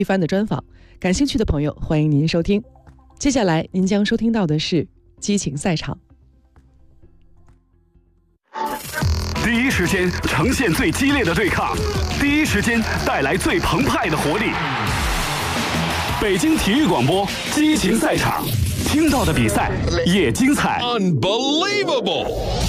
一番的专访。感兴趣的朋友，欢迎您收听。接下来您将收听到的是激情赛场。 第一时间呈现最激烈的对抗，第一时间带来最澎湃的活力。北京体育广播激情赛场，听到的比赛也精彩。 Unbelievable！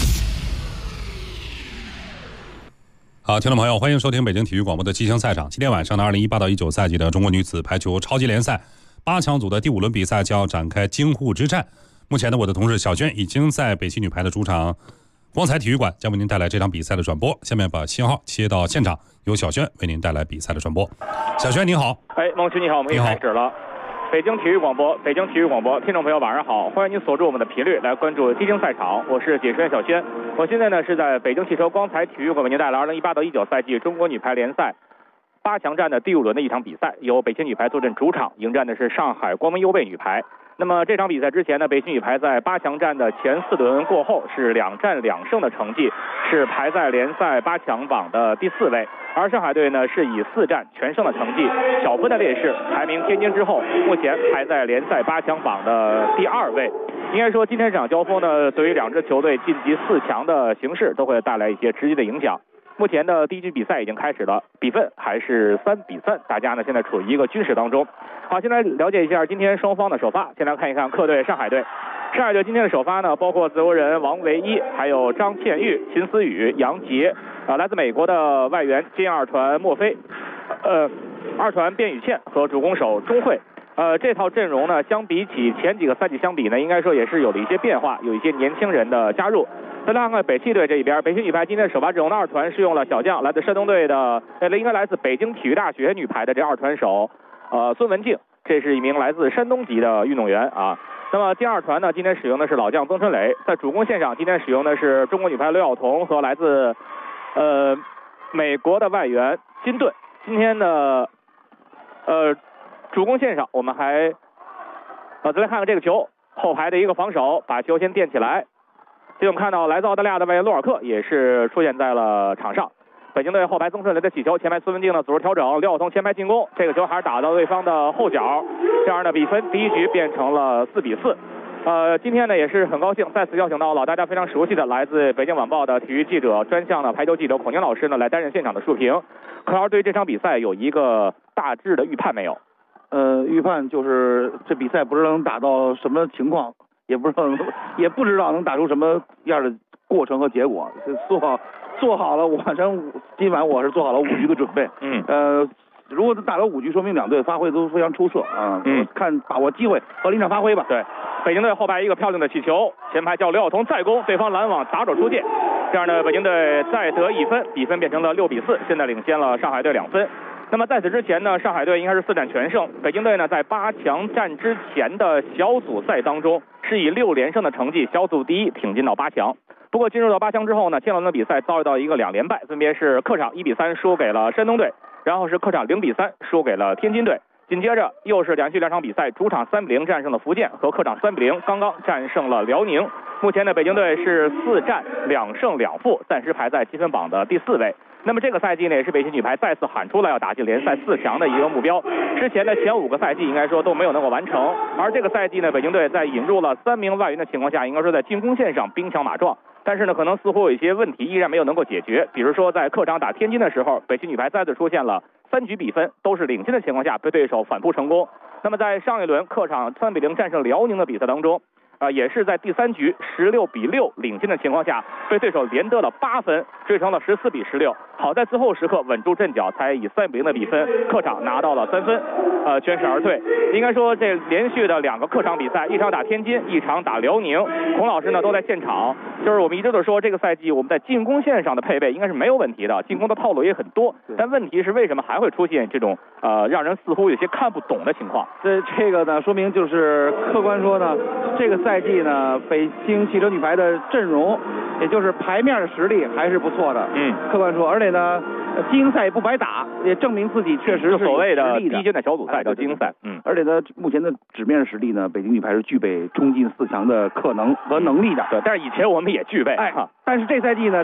好，听众朋友，欢迎收听北京体育广播的激情赛场。今天晚上的2018到19赛季的中国女子排球超级联赛8强组的第5轮比赛就要展开京沪之战。目前呢，我的同事小轩已经在北汽女排的主场光彩体育馆将为您带来这场比赛的转播。下面把信号切到现场，由小轩为您带来比赛的转播。小轩你好。 孟旭你好，我们已经开始了。北京体育广播，北京体育广播，听众朋友晚上好，欢迎您锁住我们的频率来关注激情赛场，我是解说员小轩。我现在呢是在北京汽车光彩体育馆为您带来2018到19赛季中国女排联赛8强战的第5轮的一场比赛，由北京女排坐镇主场，迎战的是上海光明优贝女排。那么这场比赛之前呢，北京女排在8强战的前4轮过后是2战2胜的成绩，是排在联赛8强榜的第4位。而上海队呢是以4战全胜的成绩，小分的劣势，排名天津之后，目前排在联赛8强榜的第2位。应该说今天这场交锋呢，对于2支球队晋级4强的形势都会带来一些直接的影响。目前的第1局比赛已经开始了，比分还是3-3，大家呢现在处于一个均势当中。好，先来了解一下今天双方的首发。先来看一看客队上海队。上海队今天的首发呢，包括自由人王维一，还有张倩玉、秦思雨、杨洁，来自美国的外援金二传莫非，二传卞宇倩和主攻手钟慧。这套阵容呢，相比起前几个赛季相比呢，应该说也是有了一些变化，有一些年轻人的加入。再来看看北汽队这一边，北汽女排今天首发阵容的二团是用了小将，来自山东队的，应该来自北京体育大学女排的这二团手，孙文静，这是一名来自山东籍的运动员啊。那么第二团呢，今天使用的是老将曾春蕾，在主攻线上今天使用的是中国女排刘晓彤和来自美国的外援金顿。今天的主攻线上我们还再来看看这个球，后排的一个防守把球先垫起来。这我们看到来自澳大利亚的外援洛尔克也是出现在了场上。北京队后排曾春蕾的起球，前排孙文静的组织调整，刘晓彤前排进攻，这个球还是打到对方的后脚，这样的比分第1局变成了4-4。今天呢也是很高兴再次邀请到了大家非常熟悉的来自北京晚报的体育记者专项的排球记者孔宁老师呢来担任现场的述评。孔老师对这场比赛有一个大致的预判没有？ 预判就是这比赛不知道能打到什么情况，也不知道能打出什么样的过程和结果。做好了，今晚我是做好了5局的准备。如果打了5局，说明2队发挥都非常出色啊。看把握机会和临场发挥吧。 对，北京队后排一个漂亮的起球，前排叫刘晓彤再攻，对方拦网打手出界，这样的北京队再得1分，比分变成了6-4，现在领先了上海队2分。那么在此之前呢，上海队应该是4战全胜，北京队呢在8强战之前的小组赛当中是以6连胜的成绩小组第1挺进到8强。不过进入到8强之后呢，前2轮的比赛遭遇到一个2连败，分别是客场1-3输给了山东队，然后是客场0-3输给了天津队，紧接着又是连续2场比赛，主场3-0战胜了福建和客场3-0刚刚战胜了辽宁。目前的北京队是4战2胜2负，暂时排在积分榜的第4位。那么这个赛季呢，也是北京女排再次喊出了要打进联赛4强的一个目标。之前的前5个赛季应该说都没有能够完成，而这个赛季呢，北京队在引入了3名外援的情况下，应该说在进攻线上兵强马壮，但是呢，可能似乎有一些问题依然没有能够解决。比如说在客场打天津的时候，北京女排再次出现了3局比分都是领先的情况下被对手反扑成功。那么在上一轮客场3-0战胜辽宁的比赛当中，也是在第3局16-6领先的情况下，被对手连得了8分，追成了14-16。好在最后时刻稳住阵脚，才以3-0的比分客场拿到了3分，全身而退。应该说这连续的2个客场比赛，一场打天津，一场打辽宁，孔老师呢都在现场。就是我们一直都说这个赛季我们在进攻线上的配备应该是没有问题的，进攻的套路也很多，但问题是为什么还会出现这种让人似乎有些看不懂的情况？ 这个呢，说明就是客观说呢，这个赛季呢，北京汽车女排的阵容，也就是牌面的实力还是不错的。客观说，而且呢，精英赛也不白打，也证明自己确实是所谓的第一阶段小组赛叫精英赛。 而且呢，目前的纸面实力呢，北京女排是具备冲进4强的可能和能力的。 对，但是以前我们也具备。 但是这赛季呢，就是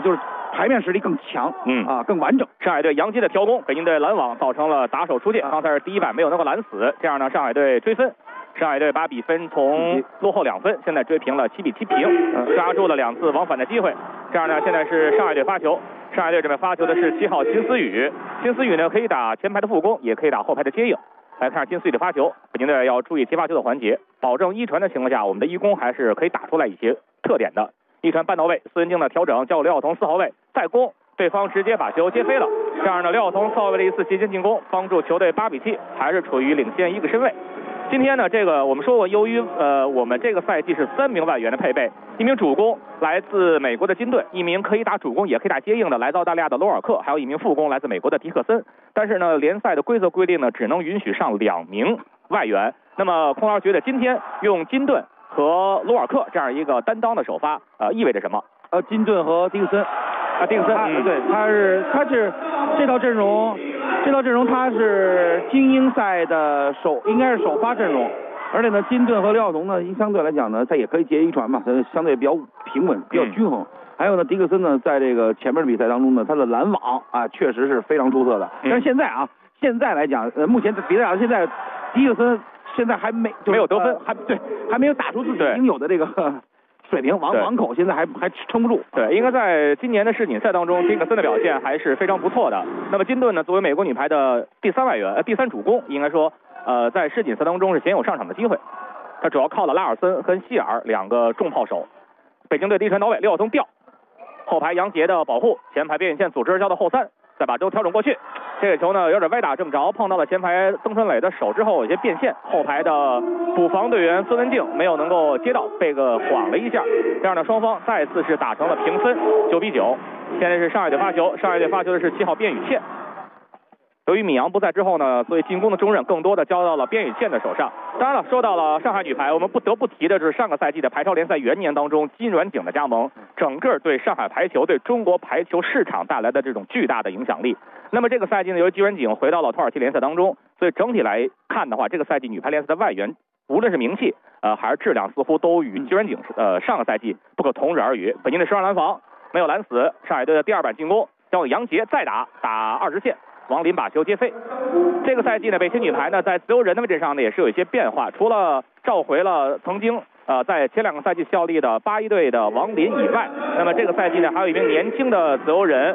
台面实力更强，更完整。 上海队杨杰的调攻，北京队拦网造成了打手出界，刚才是第一板没有能够拦死，这样呢上海队追分。上海队把比分从落后2分，现在追平了7比7平，抓住了2次往返的机会。这样呢，现在是上海队发球，上海队这边发球的是7号金思雨。金思雨呢可以打前排的副攻，也可以打后排的接应。来看金思雨的发球，北京队要注意接发球的环节，保证一传的情况下，我们的一攻还是可以打出来一些特点的。一传半到位，孙文静的调整交给刘晓彤4号位再攻，对方直接把球接飞了。这样呢，刘晓彤4号位的一次斜线进攻，帮助球队8比7，还是处于领先1个身位。今天呢，这个我们说过，由于我们这个赛季是3名外援的配备，一名主攻来自美国的金顿，一名可以打主攻也可以打接应的来自澳大利亚的罗尔克，还有一名副攻来自美国的迪克森。但是呢，联赛的规则规定呢，只能允许上2名外援。那么空老觉得今天用金顿和罗尔克这样一个担当的首发，意味着什么？ 金顿和迪克森。 迪克森， 对，他是这套阵容他是精英赛的应该是首发阵容，而且呢，金顿和刘晓彤呢，相对来讲呢，他也可以接一传嘛，相对比较平稳，比较均衡。还有呢，迪克森呢，在这个前面的比赛当中呢，他的拦网确实是非常出色的。但是现在来讲，目前比赛打到现在，迪克森现在还没有得分，还没有打出自己应有的这个水平，网口现在还撑不住。 对，应该在今年的世锦赛当中，迪克森的表现还是非常不错的。那么金顿呢，作为美国女排的第3主攻，应该说在世锦赛当中是鲜有上场的机会。他主要靠了拉尔森和希尔2个重炮手。北京队第一传到位，刘晓彤吊，后排杨杰的保护，前排边线组织交到后3，再把球调整过去。这个球呢有点歪打正着，碰到了前排曾春磊的手之后有些变线，后排的补防队员孙文静没有能够接到，被晃了一下。这样呢，双方再次是打成了平分，9比9。现在是上海队发球，上海队发球的是7号边宇茜。由于米阳不在之后呢，所以进攻的重任更多的交到了边宇茜的手上。当然了，说到了上海女排，我们不得不提的是上个赛季的排超联赛元年当中金软景的加盟，整个对上海排球、对中国排球市场带来的这种巨大的影响力。那么这个赛季呢，由于金软景回到了土耳其联赛当中，所以整体来看的话，这个赛季女排联赛的外援无论是名气还是质量，似乎都与金软景上个赛季不可同日而语。北京的10号拦防没有拦死，上海队的第2板进攻交给杨杰再打20线。王林把球接飞。这个赛季呢，北京女排呢在自由人的位置上呢也是有一些变化，除了召回了曾经在前2个赛季效力的81队的王林以外，那么这个赛季呢还有一名年轻的自由人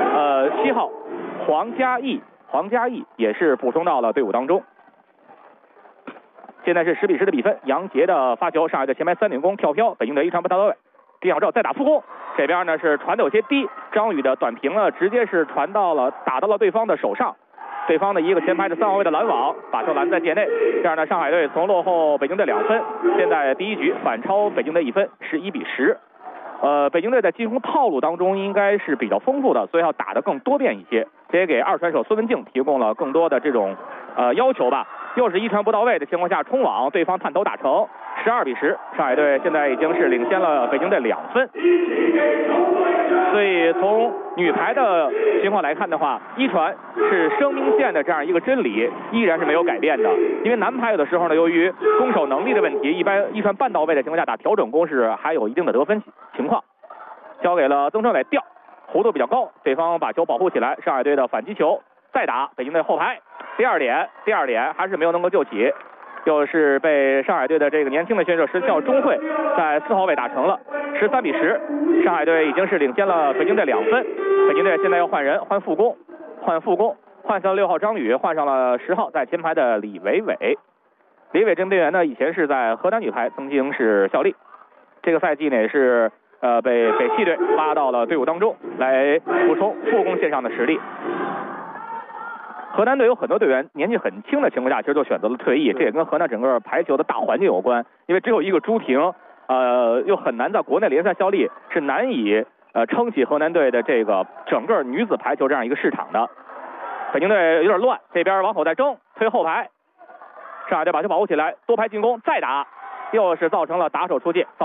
7号黄嘉毅也是补充到了队伍当中。现在是10比10的比分，杨杰的发球，上海队前排3点攻跳飘，北京队一传不到位，丁小赵再打副攻，这边呢是传的有些低，张宇的短平呢直接是打到了对方的手上，对方的一个前排的3号位的拦网，把球拦在界内。这样呢，上海队从落后北京队2分，现在第一局反超北京队1分，11比10。北京队在进攻套路当中应该是比较丰富的，所以要打得更多变一些，这也给2传手孙文静提供了更多的这种要求吧。又是一传不到位的情况下冲网，对方探头打成，12比10，上海队现在已经是领先了北京队2分。所以从女排的情况来看的话，一传是生命线的这样一个真理依然是没有改变的。因为男排有的时候呢，由于攻守能力的问题，一般一传半到位的情况下打调整攻势还有一定的得分情况。交给了曾春伟吊，弧度比较高，对方把球保护起来，上海队的反击球再打，北京队后排第二点还是没有能够救起，又是被上海队的这个年轻的选手石孝钟慧在4号位打成了13比10，上海队已经是领先了北京队2分。北京队现在要换人，换副攻，换上了6号张宇，换上了10号在前排的李伟伟。李伟这名队员呢，以前是在河南女排曾经是效力，这个赛季呢也是被北汽队拉到了队伍当中来补充副攻线上的实力。河南队有很多队员年纪很轻的情况下，其实就选择了退役，这也跟河南整个排球的大环境有关。因为只有一个朱婷，又很难在国内联赛效力，是难以撑起河南队的这个整个女子排球这样一个市场的。北京队有点乱，这边往后再争，推后排，上海队把球保护起来，多排进攻再打，又是造成了打手出界。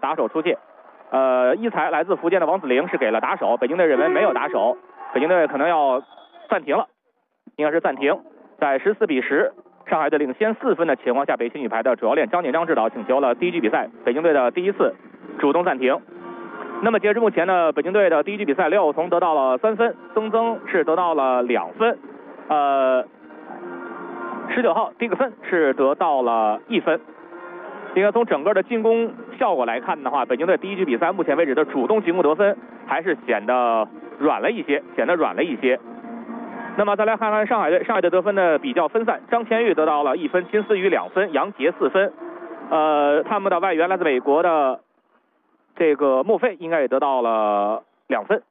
一才来自福建的王子玲是给了打手，北京队认为没有打手，北京队可能要暂停了。应该是暂停，在14比10，上海队领先4分的情况下，北汽女排的主教练张建章指导请求了第一局比赛北京队的第一次主动暂停。 那么截至目前呢，北京队的第一局比赛，廖友彤得到了3分，曾曾是得到了2分，19号迪克森是得到了1分。应该从整个的进攻效果来看的话，北京队第一局比赛目前为止的主动进攻得分还是显得软了一些。那么再来看看上海队，上海队得分呢比较分散，张前玉得到了1分，金思雨2分，杨杰4分。他们的外援来自美国的这个莫菲应该也得到了2分。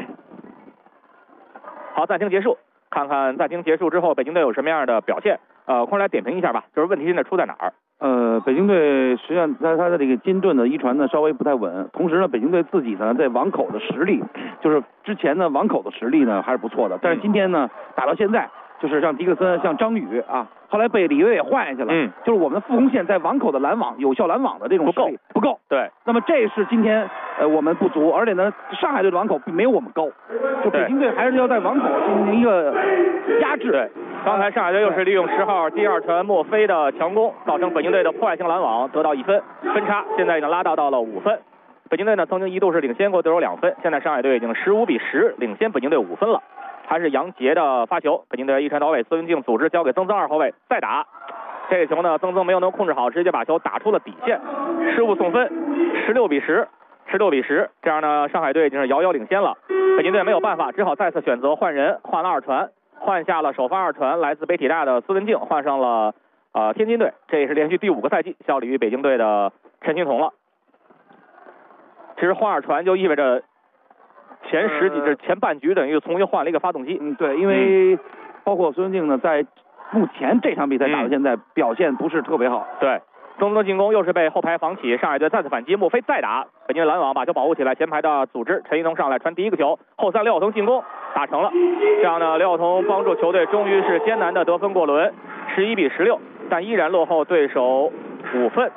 好，暂停结束，看看暂停结束之后北京队有什么样的表现。空来点评一下吧，就是问题现在出在哪儿？ 北京队实际上他的这个金盾的一传呢稍微不太稳，同时呢，北京队自己呢在网口的实力，就是之前呢网口的实力呢还是不错的，但是今天呢打到现在，就是像迪克森、像张宇啊，后来被李伟也换下去了，就是我们的副攻线在网口的拦网、有效拦网的这种实力不够。对，那么这是今天我们不足，而且呢，上海队的网口并没有我们高，就北京队还是要在网口进行一个压制。对。刚才上海队又是利用10号第2传莫菲的强攻，造成北京队的破坏性拦网，得到1分，分差现在已经拉大到了5分。北京队呢曾经一度是领先过对手2分，现在上海队已经15比10领先北京队5分了。还是杨杰的发球，北京队一传到位，孙文静组织交给曾曾2后卫再打，这个球呢曾曾没有能控制好，直接把球打出了底线，失误送分，16比10，这样呢上海队已经是遥遥领先了。北京队没有办法，只好再次选择换人，换了2传。换下了首发2传来自北体大的孙文静，换上了天津队，这也是连续第5个赛季效力于北京队的陈欣彤了。其实换2传就意味着前半局等于重新换了一个发动机。对，因为包括孙文静呢，在目前这场比赛打到现在表现不是特别好。对。中锋的进攻又是被后排防起，上海队再次反击，莫菲再打，北京拦网把球保护起来，前排的组织陈一彤上来传第一个球，后三廖晓彤进攻打成了，这样呢廖晓彤帮助球队终于是艰难的得分过轮，11比16，但依然落后对手5分。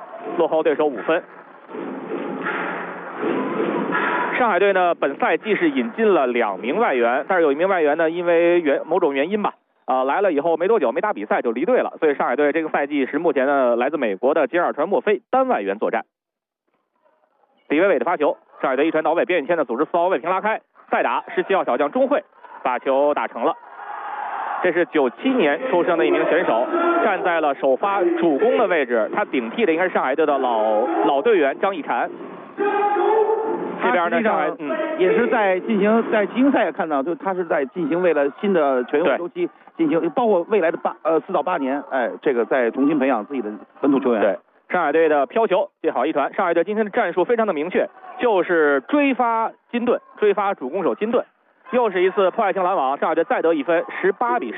上海队呢本赛季是引进了2名外援，但是有1名外援呢因为某种原因吧。来了以后没多久没打比赛就离队了，所以上海队这个赛季是目前呢来自美国的接2传莫菲单外援作战。李伟伟的发球，上海队一传到位，边远谦的组织4号位平拉开，再打17号小将钟慧把球打成了。这是97年出生的一名选手，站在了首发主攻的位置，他顶替的应该是上海队的老队员张逸禅。这边呢，上海也是在集锦赛也看到，就他是在进行为了新的全运周期进行，包括未来的4到8年，这个在重新培养自己的本土球员。对，上海队的飘球接好一传，上海队今天的战术非常的明确，就是追发金盾，追发主攻手金盾，又是一次破坏性拦网，上海队再得1分，18比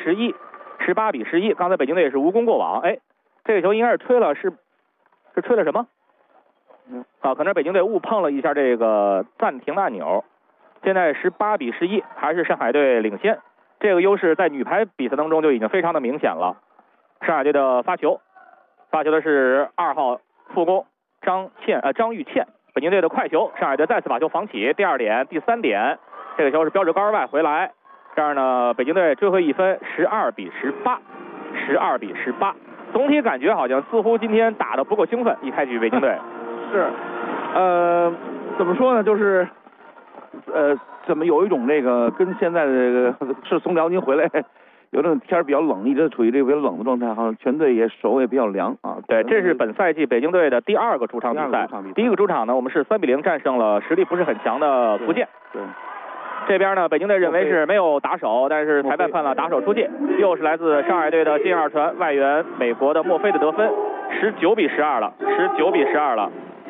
11。刚才北京队也是无功过网，这个球应该是吹了，是吹了什么？可能北京队误碰了一下这个暂停的按钮。现在18比11，还是上海队领先。这个优势在女排比赛当中就已经非常的明显了。上海队的发球的是2号副攻张玉倩。北京队的快球，上海队再次把球防起。第3点，这个球是标准高外回来。这样呢，北京队追回1分，12比18。总体感觉好像似乎今天打得不够兴奋，一开局北京队。是，怎么说呢？就是，怎么有一种这个跟现在的这个是从辽宁回来，有这种天比较冷，一直处于这个比较冷的状态，好像全队也手也比较凉啊。对，这是本赛季北京队的第2个主场比赛。第一个主场呢，我们是3比0战胜了实力不是很强的福建。对。这边呢，北京队认为是没有打手，但是裁判判了打手出界，又是来自上海队的接2传外援美国的莫菲的得分，19比12了。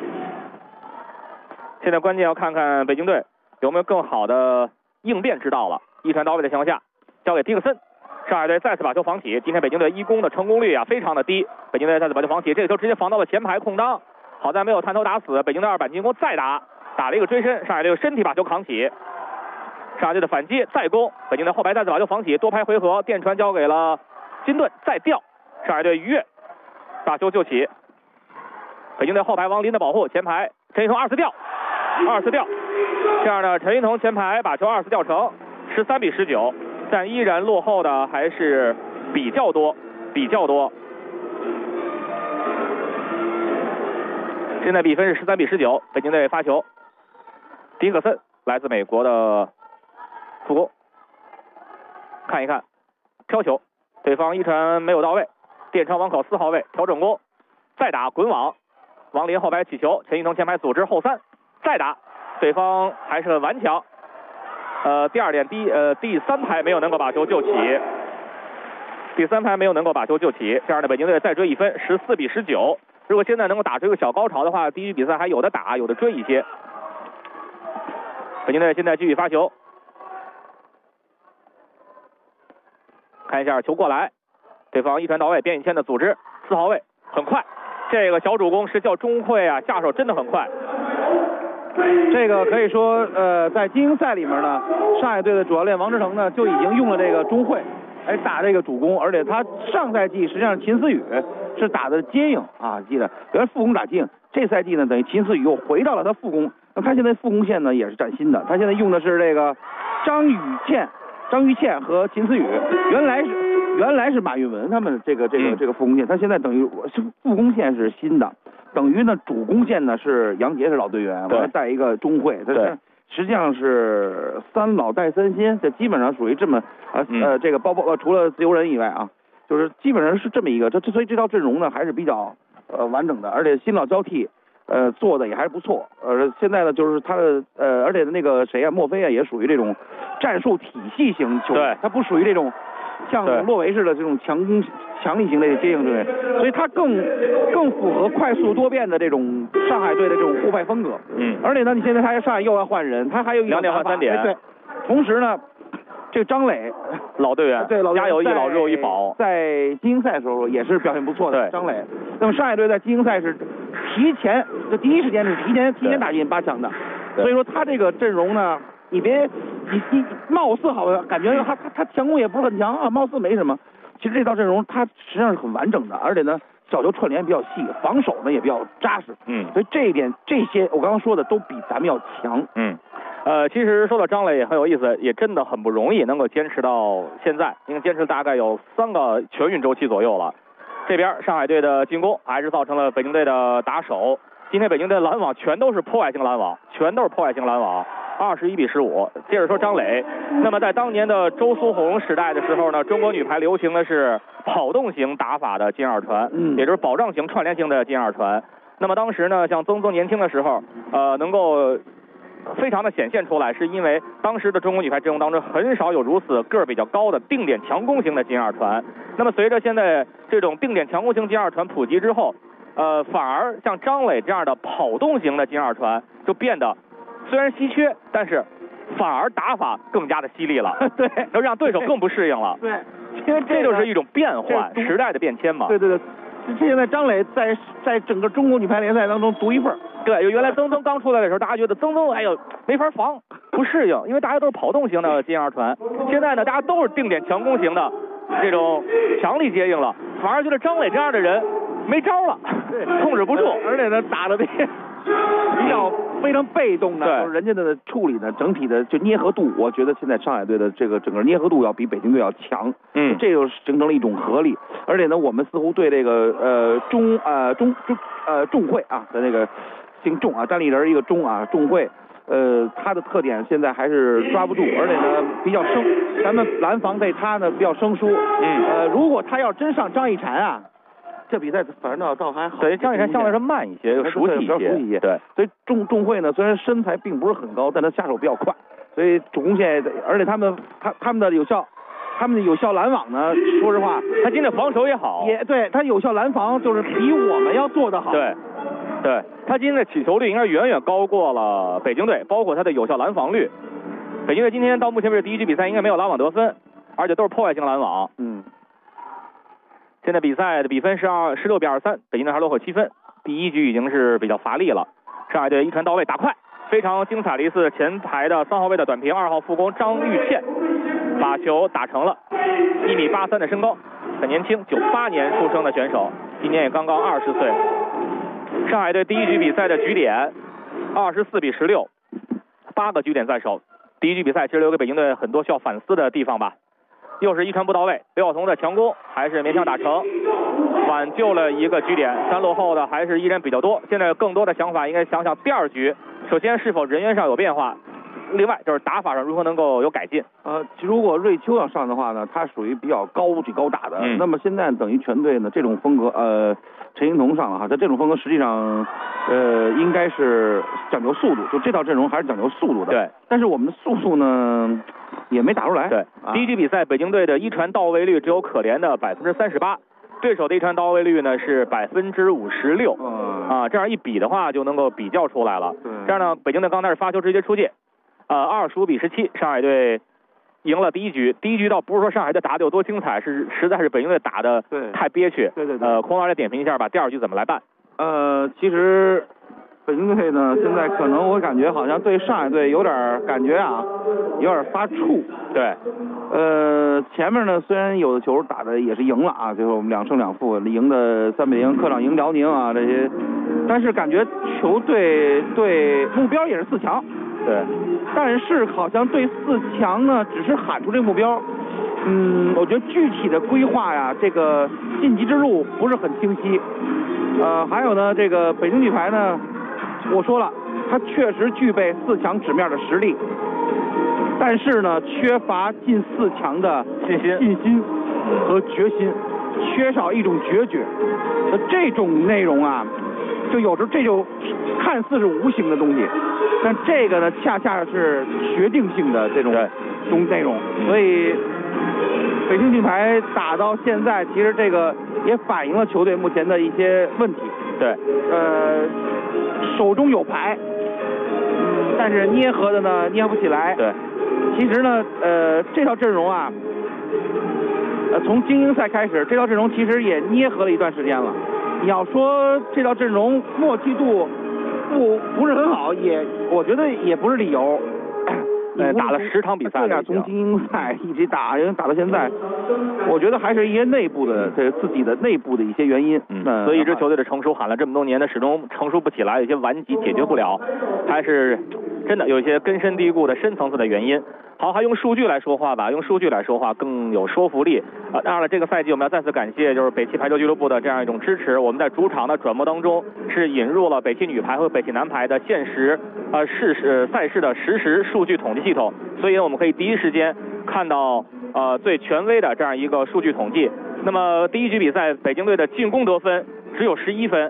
现在关键要看看北京队有没有更好的应变之道了。一传到位的情况下，交给迪克森，上海队再次把球防起。今天北京队1攻的成功率非常的低，北京队再次把球防起，这个球直接防到了前排空当，好在没有探头打死。北京队2板进攻再打了一个追身，上海队身体把球扛起。上海队的反击再攻，北京队后排再次把球防起，多拍回合，电传交给了金盾，再吊，上海队逾越把球救起。北京队后排王林的保护，前排陈一彤2次吊，这样呢，陈一彤前排把球2次吊成，13比19，但依然落后的还是比较多。现在比分是13比19，北京队发球。 迪克森来自美国的副攻，看一看飘球，对方一传没有到位，电长网口4号位调整攻，再打滚网，王林后排起球，陈玉腾前排组织后3，再打，对方还是很顽强。第二点，第三排没有能够把球救起，这样的北京队再追1分，14比19。如果现在能够打出一个小高潮的话，第一局比赛还有的打，有的追一些。北京队现在继续发球，看一下球过来，对方一传到位，边宇谦的组织，4号位很快，这个小主攻是叫钟慧啊，下手真的很快。 这个可以说，在精英赛里面呢，上海队的主教练王志成呢就已经用了这个钟慧来打这个主攻，而且他上赛季实际上秦思雨是打的接应啊，记得原来副攻打接应，这赛季呢等于秦思雨又回到了他副攻，那他现在副攻线呢也是崭新的，他现在用的是这个张玉倩和秦思雨，原来是马运文他们这个副攻线，他现在等于是副攻线是新的，等于呢主攻线呢是杨杰是老队员，完了带一个钟慧，对。实际上是3老带3新，这基本上属于这么这个包除了自由人以外啊，就是基本上是这么一个，所以这套阵容呢还是比较完整的，而且新老交替做的也还是不错。现在呢就是他的而且那个谁啊，莫非啊也属于这种战术体系型球员，他不属于这种像洛维式的这种强力型的接应队，所以他更符合快速多变的这种上海队的这种互派风格。而且呢，你现在他上海又要换人，他还有 2点换3点， 对。同时呢，这个张磊老队员， 对家有一老肉一宝， 在精英赛的时候也是表现不错的。张磊，那么上海队在精英赛是第一时间是提前打进8强的，所以说他这个阵容呢。你貌似好像感觉他强攻也不是很强啊，貌似没什么。其实这套阵容它实际上是很完整的，而且呢小球串联比较细，防守呢也比较扎实。所以这一点这些我刚刚说的都比咱们要强。 其实说到张磊也很有意思，也真的很不容易能够坚持到现在，应该坚持大概有3个全运周期左右了。这边上海队的进攻还是造成了北京队的打手。今天北京队的拦网全都是破坏性拦网，21比15。接着说张磊，那么在当年的周苏红时代的时候呢，中国女排流行的是跑动型打法的金二传，也就是保障型串联型的金二传。那么当时呢，像曾年轻的时候，能够非常的显现出来，是因为当时的中国女排阵容当中很少有如此个儿比较高的定点强攻型的金二传。那么随着现在这种定点强攻型金二传普及之后，反而像张磊这样的跑动型的金二传就变得虽然稀缺，但是反而打法更加的犀利了，对，都让对手更不适应了。 对，因为这就是一种变换，时代的变迁嘛。 对，现在张磊在整个中国女排联赛当中独一份。 对，原来曾刚出来的时候，大家觉得曾哎呦没法防，不适应，因为大家都是跑动型的金二传。现在呢，大家都是定点强攻型的这种强力接应了，反而觉得张磊这样的人没招了，控制不住， 而且呢打的比较非常被动的，就是人家的处理呢，整体的就捏合度，我觉得现在上海队的这个整个捏合度要比北京队要强，这就形成了一种合力。而且呢，我们似乎对这个钟慧啊的那个姓钟啊，单立人一个钟啊，钟慧。他的特点现在还是抓不住，而且呢比较生，咱们拦防对他呢比较生疏。如果他要真上张一婵啊，这比赛反正倒还好。 对，张一婵相对来说慢一些，熟悉一些。对， 所以钟慧呢虽然身材并不是很高，但他下手比较快，所以主攻线，而且他们的有效拦网呢，说实话， 他今天防守也好， 也对他有效拦防就是比我们要做得好。 对，他今天的起球率应该远远高过了北京队，包括他的有效拦防率。北京队今天到目前为止第一局比赛应该没有拦网得分，而且都是破坏性拦网。现在比赛的比分是16比23，北京队还落后7分。第一局已经是比较乏力了，上海队一传到位打快，非常精彩的一次前排的3号位的短平，2号副攻张玉倩把球打成了，1米83的身高，很年轻，98年出生的选手，今年也刚刚20岁。上海队第一局比赛的局点24比16，8个局点在手。第一局比赛其实留给北京队很多需要反思的地方吧。又是一传不到位，刘晓彤的强攻还是勉强打成，挽救了一个局点，但落后的还是依然比较多。现在更多的想法应该想想第二局首先是否人员上有变化？另外就是打法上如何能够有改进？ 如果瑞秋要上的话呢，他属于比较高打的。那么现在等于全队呢这种风格，陈英彤上了哈，他这种风格实际上，应该是讲究速度，就这套阵容还是讲究速度的。 对。 但是我们的速度呢也没打出来。 对。第一局比赛，北京队的一传到位率只有可怜的38%，对手的一传到位率呢是56%。这样一比的话就能够比较出来了。这样呢，北京队刚开始发球直接出界。25-17，上海队赢了第一局。第一局倒不是说上海队打得有多精彩，实在是北京队打得太憋屈。 对。 孔老师点评一下吧，第二局怎么来办？ 其实北京队呢，现在可能我感觉好像对上海队有点感觉啊，有点发怵。 对。 前面呢虽然有的球打的也是赢了啊，就是我们2胜2负，赢的3-0，客场赢辽宁啊这些，但是感觉球队对目标也是4强。 对， 但是好像对4强呢，只是喊出这个目标。我觉得具体的规划呀，这个晋级之路不是很清晰。还有呢，这个北京女排呢，我说了，她确实具备4强纸面的实力，但是呢，缺乏进4强的信心和决心，缺少一种决绝。这种内容啊，就有时候这就看似是无形的东西，但这个呢，恰恰是决定性的这种内容。所以，北京女排打到现在，其实这个也反映了球队目前的一些问题。 对， 手中有牌，但是捏合的呢捏不起来。 对， 其实呢，这套阵容啊，从精英赛开始，这套阵容其实也捏合了一段时间了。你要说这套阵容默契度不是很好，我觉得也不是理由。 打了10场比赛了， 从精英赛一直打到现在，我觉得还是一些内部的自己的内部的一些原因。 所以一支球队的成熟喊了这么多年的，始终成熟不起来，有些顽疾解决不了，还是真的有一些根深蒂固的深层次的原因。好，还用数据来说话吧，用数据来说话更有说服力。当然了，这个赛季我们要再次感谢就是北汽排球俱乐部的这样一种支持。我们在主场的转播当中是引入了北汽女排和北汽男排的赛事的实时数据统计系统，所以我们可以第一时间看到最权威的这样一个数据统计。那么第一局比赛，北京队的进攻得分只有11分，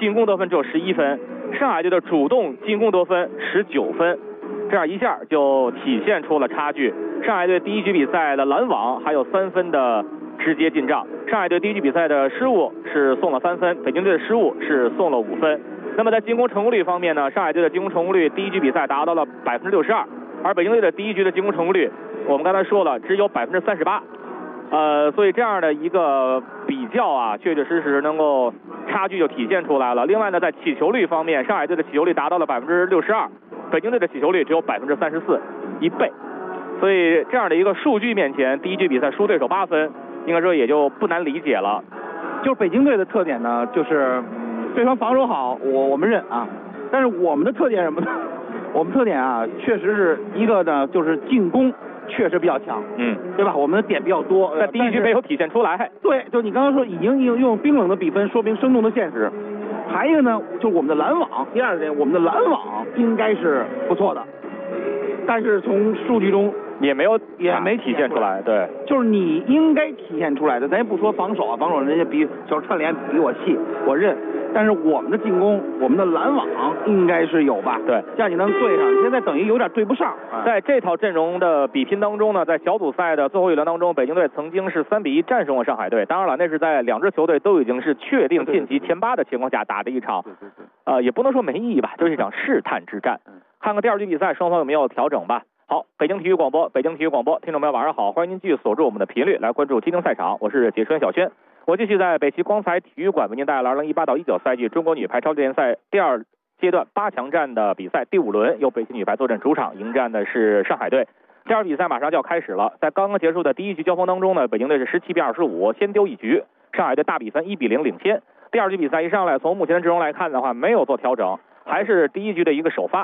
上海队的主动进攻得分19分。这样一下就体现出了差距。上海队第一局比赛的拦网还有3分的直接进账，上海队第一局比赛的失误是送了3分，北京队的失误是送了5分。那么在进攻成功率方面呢，上海队的进攻成功率第一局比赛达到了62%，而北京队的第一局的进攻成功率我们刚才说了只有38%。所以这样的一个比较啊，确确实实能够差距就体现出来了。另外呢，在起球率方面，上海队的起球率达到了62%，北京队的起球率只有34%，1倍。所以这样的一个数据面前，第一局比赛输对手8分，应该说也就不难理解了。 就是北京队的特点呢，就是对方防守好，我们认啊。但是我们的特点什么呢？我们特点啊，确实是一个呢，就是进攻确实比较强，对吧？我们的点比较多， 在第一局没有体现出来。 对，就你刚刚说已经用冰冷的比分说明生动的现实。还一个呢，就是我们的拦网，第二点，我们的拦网应该是不错的，但是从数据中也没体现出来。对，就是你应该体现出来的，咱也不说防守啊，防守人家比小串联比我细，我认。但是我们的进攻，我们的拦网应该是有吧？对，这样你能对上。现在等于有点对不上。 在这套阵容的比拼当中呢，在小组赛的最后一轮当中，北京队曾经是3-1战胜了上海队。当然了，那是在两支球队都已经是确定晋级前8的情况下打的一场，也不能说没意义吧，就是一场试探之战。看看第二局比赛双方有没有调整吧。好，北京体育广播，听众朋友晚上好，欢迎您继续锁住我们的频率来关注今天赛场，我是解说员小轩。我继续在北汽光彩体育馆为您带来2018到19赛季中国女排超级联赛第二阶段8强战的比赛第5轮，由北汽女排坐镇主场迎战的是上海队。第二比赛马上就要开始了，在刚刚结束的第一局交锋当中呢，北京队是17-25先丢一局，上海队大比分1-0领先。第二局比赛一上来，从目前的阵容来看的话，没有做调整，还是第一局的一个首发，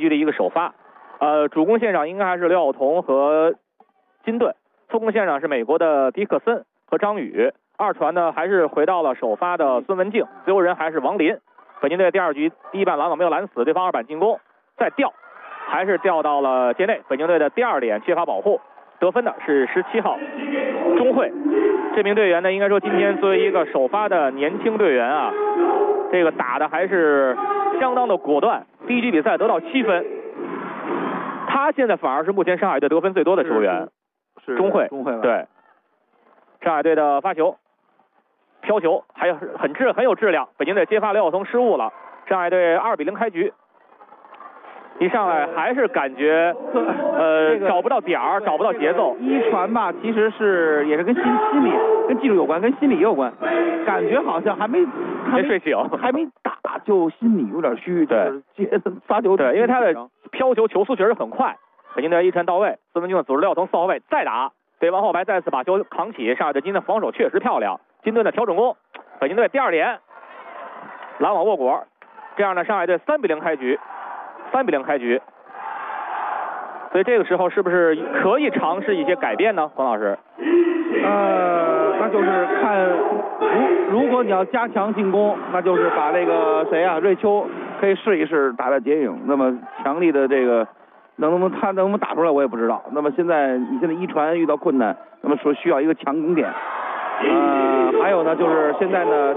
主攻线上应该还是刘晓彤和金顿，副攻线上是美国的迪克森和张宇，二传呢还是回到了首发的孙文静，自由人还是王林。北京队第二局第一板拦网没有拦死，对方二板进攻， 再吊，还是吊到了界内。北京队的第2点缺乏保护，得分的是17号钟慧。这名队员呢，应该说今天作为一个首发的年轻队员啊，这个打的还是相当的果断。第1局比赛得到7分，他现在反而是目前上海队得分最多的球员。 是钟慧， 对， 上海队的发球、飘球还有很有质量。北京队接发刘晓彤失误了，上海队2比0开局。一上来还是感觉找不到点儿，找不到节奏。 一传吧，其实也是跟心理、跟技术有关，跟心理也有关。感觉好像还没睡醒， 还没打就心里有点虚。 对， 发球对，因为他的飘球球速确实很快。北京队一传到位，孙文俊组织廖晓彤4号位再打，对方后排再次把球扛起。上海队今天防守确实漂亮，金盾的调整攻。北京队第2点，拦网握果，这样呢，上海队3比0开局。3比0开局，所以这个时候是不是可以尝试一些改变呢，黄老师？ 那就是看，如果你要加强进攻，那就是把这个瑞秋可以试一试打打截影。那么强力的这个能不能打出来，我也不知道。那么现在一传遇到困难，那么说需要一个强攻点。还有呢，就是现在呢，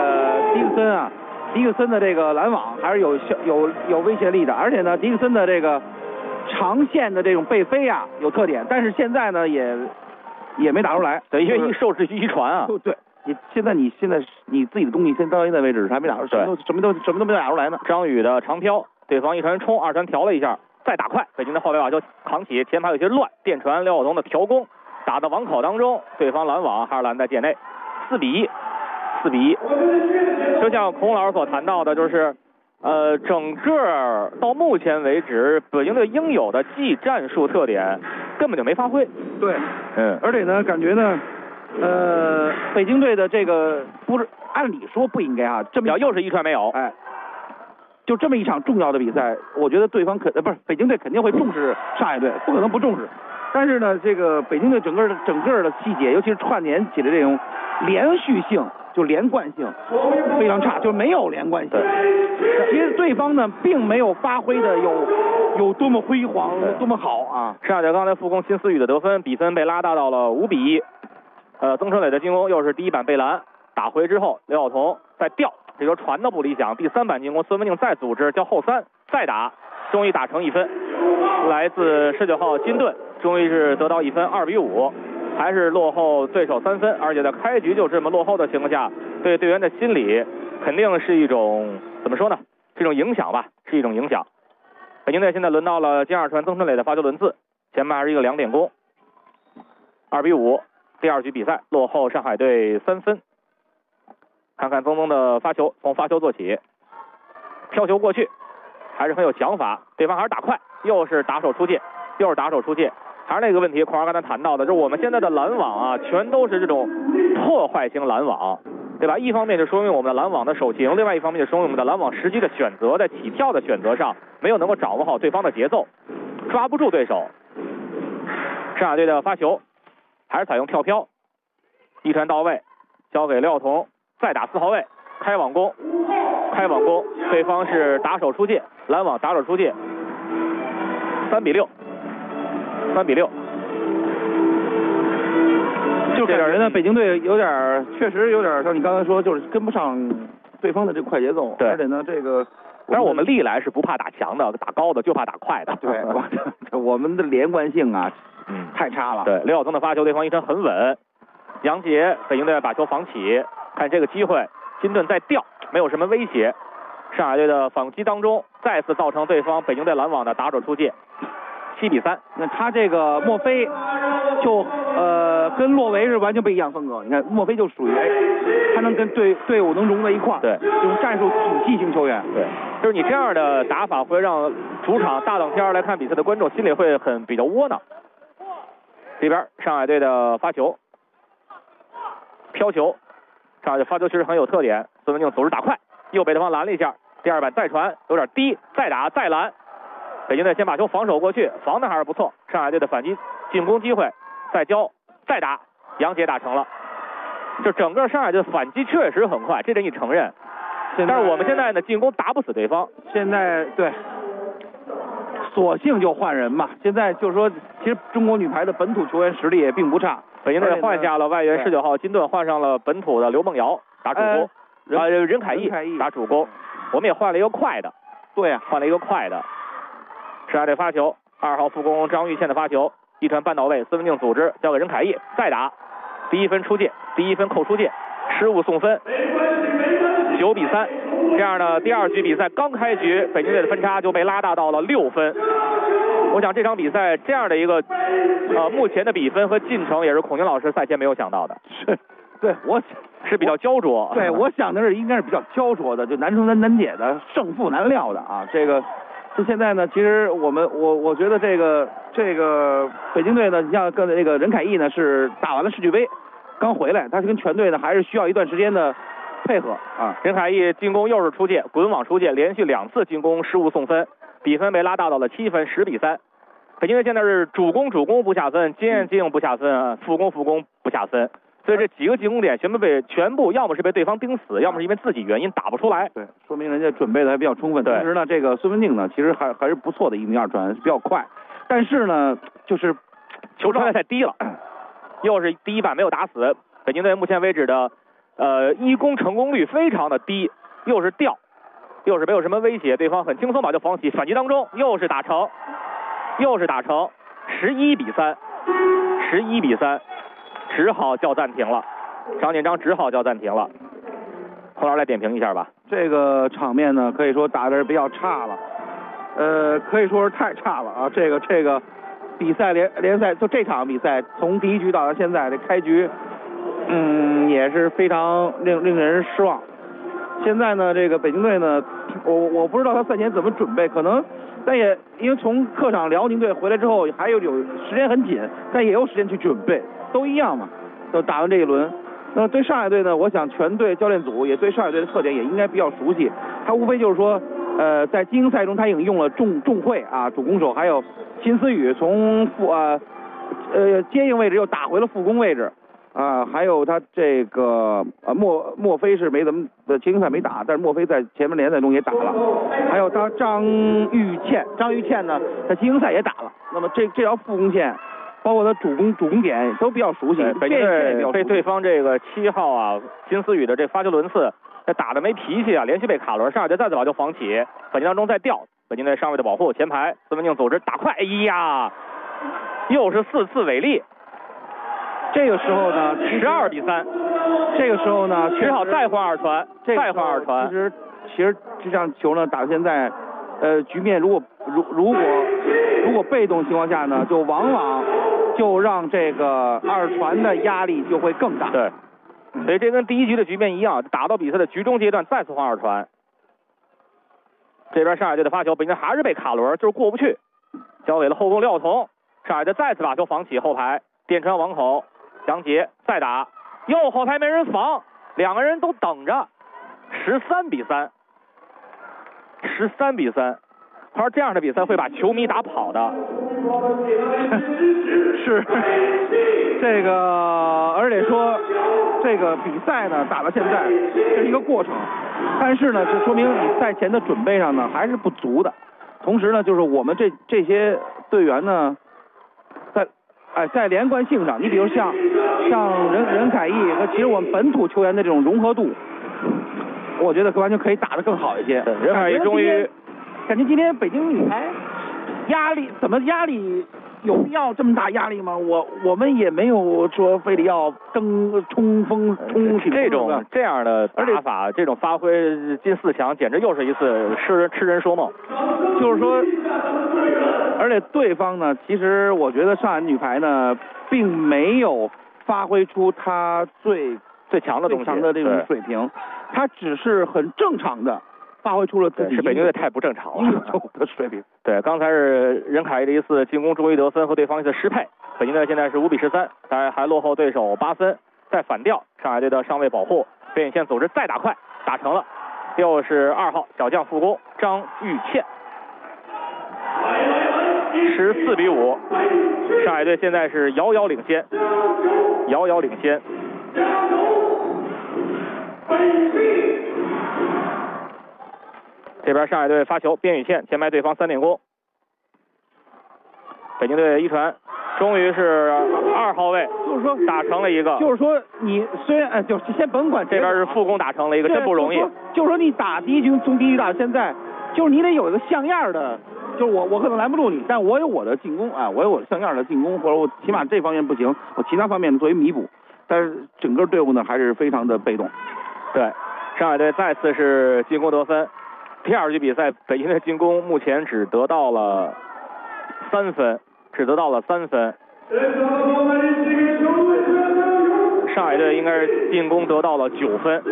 迪克森的这个拦网还是有威胁力的，而且呢，迪克森的这个长线的这种背飞啊有特点，但是现在呢也没打出来。 对，因为一受制于一传啊。 对，你现在你自己的东西，到现在为止还没打出，什么都没打出来呢。 张宇的长飘，对方一传冲，2传调了一下，再打快。北京的后卫把球扛起，前排有些乱，电传廖晓彤的调攻打到网口当中，对方拦网还是拦在界内，4比1。4比1，就像孔老师所谈到的，就是整个到目前为止，北京队应有的技战术特点根本就没发挥。 对，而且呢，感觉呢，北京队的这个不是按理说不应该啊，这么又是一传没有， 就这么一场重要的比赛，我觉得对方不是北京队肯定会重视上海队，不可能不重视。但是呢，这个北京队整个的细节，尤其是串联起的这种连续性。就连贯性非常差，就没有连贯性。其实对方呢，并没有发挥的有多么辉煌，多么好啊！ 上海队刚才复攻秦思雨的得分，比分被拉大到了5比1。曾春磊的进攻又是第1板被拦，打回之后，刘晓彤再吊，这球传的不理想。第3板进攻，孙文静再组织叫后3再打，终于打成1分。来自19号金盾，终于是得到1分，2比5。还是落后对手3分，而且在开局就这么落后的情况下，对队员的心理肯定是一种怎么说呢？这种影响吧，是一种影响。北京队现在轮到了金2传曾春磊的发球轮次，前面还是一个2点攻，2比5。第2局比赛落后上海队3分。看看曾的发球，从发球做起，飘球过去，还是很有想法。对方还是打快，又是打手出界。还是那个问题，孔老师刚才谈到的，就是我们现在的拦网啊，全都是这种破坏型拦网，对吧？一方面就说明我们的拦网的手型，另外一方面就说明我们的拦网时机的选择，在起跳的选择上没有能够掌握好对方的节奏，抓不住对手。上海队的发球还是采用跳飘，一传到位，交给廖晓彤，再打4号位，开网攻，对方是打手出界，拦网打手出界，3比6。 就感觉呢，北京队确实有点像你刚才说，就是跟不上对方的这个快节奏。 对， 而且呢，这个， 但是我们历来是不怕打强的，打高的就怕打快的。 对，我们的连贯性啊，太差了。 对，刘晓彤的发球，对方一传很稳，杨杰，北京队把球防起，看这个机会，金盾再吊，没有什么威胁。上海队的反击当中，再次造成对方北京队拦网的打手出界。7比3， 那他这个墨菲就跟洛维是完全不一样风格。你看墨菲就属于他能跟队伍能融在一块儿， 对， 这种战术体系型球员。 对，就是你这样的打法会让主场大冷天来看比赛的观众心里会比较窝囊。这边上海队的发球，飘球，上海队发球其实很有特点，孙文静组织打快，又被对方拦了一下，第2板再传有点低，再打再拦。北京队先把球防守过去，防的还是不错。上海队的反击进攻机会，再交再打，杨杰打成了。就整个上海队的反击确实很快，这得你承认。但是我们现在呢，进攻打不死对方。 现在对， 索性就换人嘛。现在就是说，其实中国女排的本土球员实力也并不差。 北京队换下了外援19号金盾，换上了本土的刘梦瑶打主攻，任凯毅打主攻。我们也换了一个快的， 对啊， 换了一个快的。上海队发球，2号副攻张玉倩的发球，一传半到位，孙文静组织交给任凯毅，再打，第一分出界，第一分扣出界，失误送分，9比3。这样呢，第2局比赛刚开局，北京队的分差就被拉大到了6分。我想这场比赛这样的一个目前的比分和进程，也是孔宁老师赛前没有想到的。 是，对我是比较焦灼。 对，我想的是应该是比较焦灼的，就难分难解的，胜负难料的啊。这个，就现在呢，其实我觉得这个北京队呢，你像跟那个任凯毅呢是打完了世俱杯，刚回来，他跟全队呢还是需要一段时间的配合啊。 任凯毅进攻又是出界，滚网出界，连续2次进攻失误送分，比分被拉大到了7分，10比3。北京队现在是主攻不下分，经验不下分，副攻不下分，所以这几个进攻点全部要么是被对方盯死，要么是因为自己原因打不出来。 对，说明人家准备的还比较充分。同时呢，这个孙文静呢，其实还是不错的，1米2传比较快，但是呢，就是球传的太低了，又是第一板没有打死。北京队目前为止的一攻成功率非常的低，又是掉，又是没有什么威胁，对方很轻松把球防起，反击当中又是打成11比3，只好叫暂停了。张建章只好叫暂停了。孔老师来点评一下吧。 这个场面呢，可以说打的比较差了，可以说是太差了啊。这个比赛联赛就这场比赛从第1局到现在这开局，也是非常令人失望。现在呢，这个北京队呢，我不知道他赛前怎么准备，可能。但也因为从客场辽宁队回来之后，还有时间很紧，但也有时间去准备，都一样嘛，都打完这一轮。那么对上海队呢，我想全队教练组也对上海队的特点也应该比较熟悉。他无非就是说，在精英赛中他已经用了仲慧啊主攻手，还有辛思雨从接应位置又打回了副攻位置。还有他这个莫非是没怎么精英赛没打，但是莫非在前面联赛中也打了。还有他张玉倩呢，在精英赛也打了。那么这条副攻线，包括他主攻点都比较熟悉。 北京队被对方这个7号辛思雨的这发球轮次，打的没脾气啊，连续被卡轮，上海队再次把球防起，反击当中再掉。北京队上位的保护，前排孙文静组织打快，哎呀，又是4次违例。 这个时候呢 ，12比3。 这个时候呢， 只好再换2传，再换2传。 其实这场球呢，打到现在，局面如果被动情况下呢，就往往就让这个2传的压力就会更大。 对，所以这跟第1局的局面一样，打到比赛的局中阶段再次换2传。这边上海队的发球，北京还是被卡轮，就是过不去，交给了后攻廖彤。上海队再次把球防起，后排电传网口。杨杰再打，又后排没人防，2个人都等着，13比3。他说这样的比赛会把球迷打跑的。 是这个，而且说这个比赛呢打到现在是一个过程，但是呢，就说明你赛前的准备上呢还是不足的。同时呢，就是我们这些队员呢，在连贯性上，你比如像任凯毅和其实我们本土球员的这种融合度，我觉得完全可以打得更好一些。 任凯毅终于感觉今天北京女排压力有必要这么大压力吗？我们也没有说非得要冲这样的打法，这种发挥进4强，简直又是一次痴人说梦。 就是说，而且对方呢，其实我觉得上海女排呢，并没有发挥出她最强的这种水平，她只是很正常的发挥出了自己。 是北京队太不正常了的水平。 对，刚才是任凯毅的一次进攻终于得分和对方一次失配。北京队现在是5比13，还落后对手8分，再反掉。上海队的上位保护，边线组织再打快，打成了，又是2号小将副攻张玉倩。14比5，上海队现在是遥遥领先。这边上海队发球，边宇倩前排对方3点攻， 北京队一传，终于是2号位， 就是说打成了一个。 就是说你虽然就先甭管这边是副攻打成了一个，真不容易。 就是说你打第一局，从第一局打到现在，就是你得有一个像样的。就是我可能拦不住你，但我有我的进攻啊，我有我像样的进攻，或者我起码这方面不行，我其他方面作为弥补。但是整个队伍呢还是非常的被动。 对，上海队再次是进攻得分。第2局比赛，北京队进攻目前只得到了3分，上海队应该是进攻得到了9分。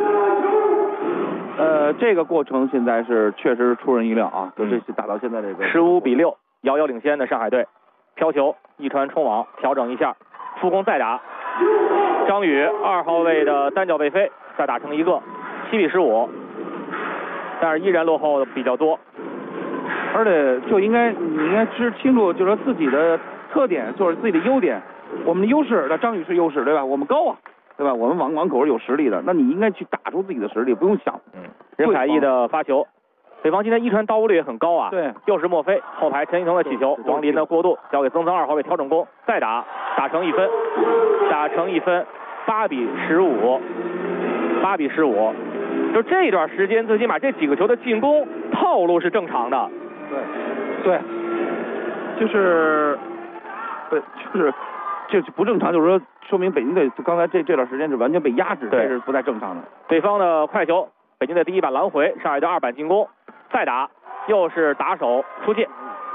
这个过程现在是确实出人意料啊，就这打到现在这个 15-6，遥遥领先的上海队。飘球一传冲网，调整一下，副攻再打。张宇2号位的单脚背飞，再打成一个，7-15，但是依然落后比较多。 而且你应该知清楚，就是说自己的特点，就是自己的优点。我们的优势，那张宇是优势，对吧？我们高啊，对吧？我们网口是有实力的，那你应该去打出自己的实力，不用想。 任凯毅的发球，北方今天一传到位率也很高啊。 对， 又是莫非，后排陈一腾的起球，王林的过渡交给曾2号位调整攻，再打成1分，8-15，就这段时间最起码这几个球的进攻套路是正常的。 对，就是不正常，就是说明北京队刚才这段时间是完全被压制，这是不太正常的。 对方的快球，北京队第1板拦回，上海队2板进攻，再打又是打手出界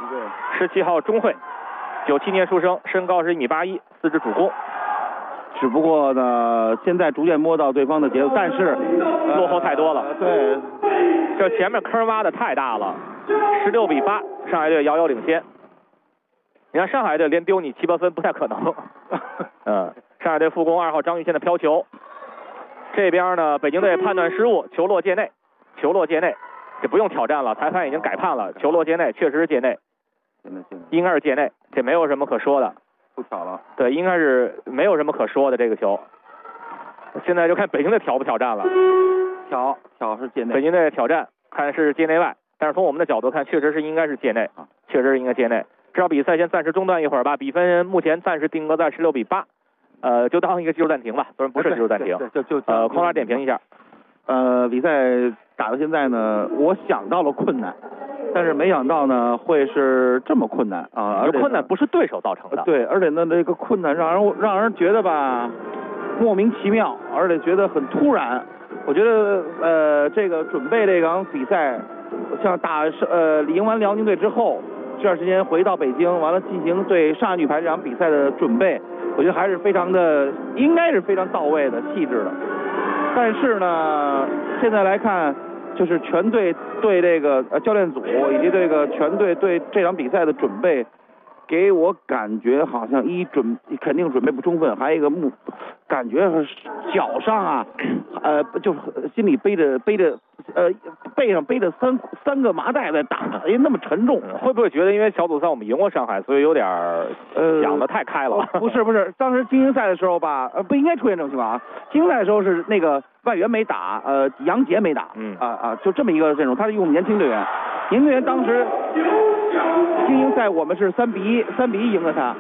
，17号钟慧，97年出生，身高是1.81米，4支主攻。 只不过呢，现在逐渐摸到对方的节奏，但是落后太多了。 对， 这前面坑挖的太大了，16-8，上海队遥遥领先。你看上海队连丢你7-8分不太可能。上海队副攻2号张玉宪的飘球，这边呢北京队判断失误，球落界内，这不用挑战了，裁判已经改判了，球落界内，确实是界内，应该是界内，这没有什么可说的。 不挑了。 对，应该是没有什么可说的这个球。现在就看北京队挑不挑战了。 挑是界内。 北京队挑战看是界内外，但是从我们的角度看，确实是应该是界内啊，确实是应该界内。至少比赛先暂时中断一会儿吧，比分目前暂时定格在16-8，就当一个技术暂停吧，当然不是技术暂停，空拉点评一下。 比赛打到现在呢，我想到了困难，但是没想到呢会是这么困难啊！而且困难不是对手造成的。 对，而且呢这个困难让人觉得吧莫名其妙，而且觉得很突然。我觉得这个准备这场比赛，像赢完辽宁队之后，这段时间回到北京，完了进行对上海女排这场比赛的准备，我觉得还是应该是非常到位的、细致的。但是呢，现在来看，就是全队对这个教练组以及这个全队对这场比赛的准备，给我感觉好像肯定准备不充分，还有一个感觉脚上啊，就是心里背着背上背着三个麻袋在打，那么沉重。 会不会觉得因为小组赛我们赢过上海，所以有点想得太开了？ 不是，当时精英赛的时候吧，不应该出现这种情况啊。精英赛的时候是那个外援没打，杨杰没打，就这么一个阵容，他是用年轻队员。年轻队员当时精英赛我们是3-1赢了他，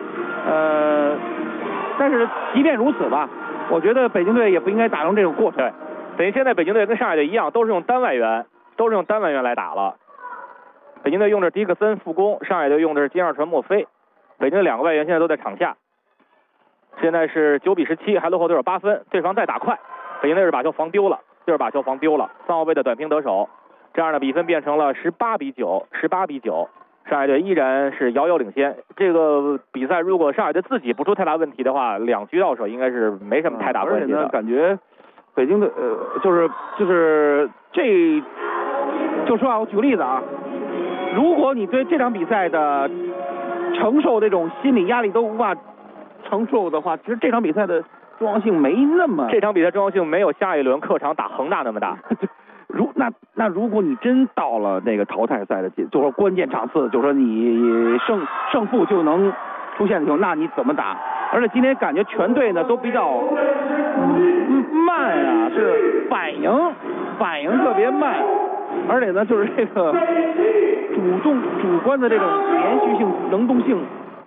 但是即便如此吧，我觉得北京队也不应该打成这种过程。 对，等于现在北京队跟上海队一样，都是用单外援来打了。北京队用的是迪克森副攻，上海队用的是金二传莫非。北京队2个外援现在都在场下。现在是9-17，还落后对手8分，对方再打快，北京队是把球防丢了，3号位的短平得手，这样的比分变成了18-9，上海队依然是遥遥领先。这个比赛如果上海队自己不出太大问题的话，2局到手应该是没什么太大关系的。 而且呢，感觉北京队就是就说啊，我举个例子啊，如果你对这场比赛的承受这种心理压力都无法承受的话，其实这场比赛的重要性没那么。 这场比赛重要性没有下一轮客场打恒大那么大。 那如果你真到了那个淘汰赛的就说关键场次，就说你胜负就能出现的时候，那你怎么打？而且今天感觉全队呢都比较慢啊，是反应特别慢，而且呢就是这个主观的这种连续性、能动性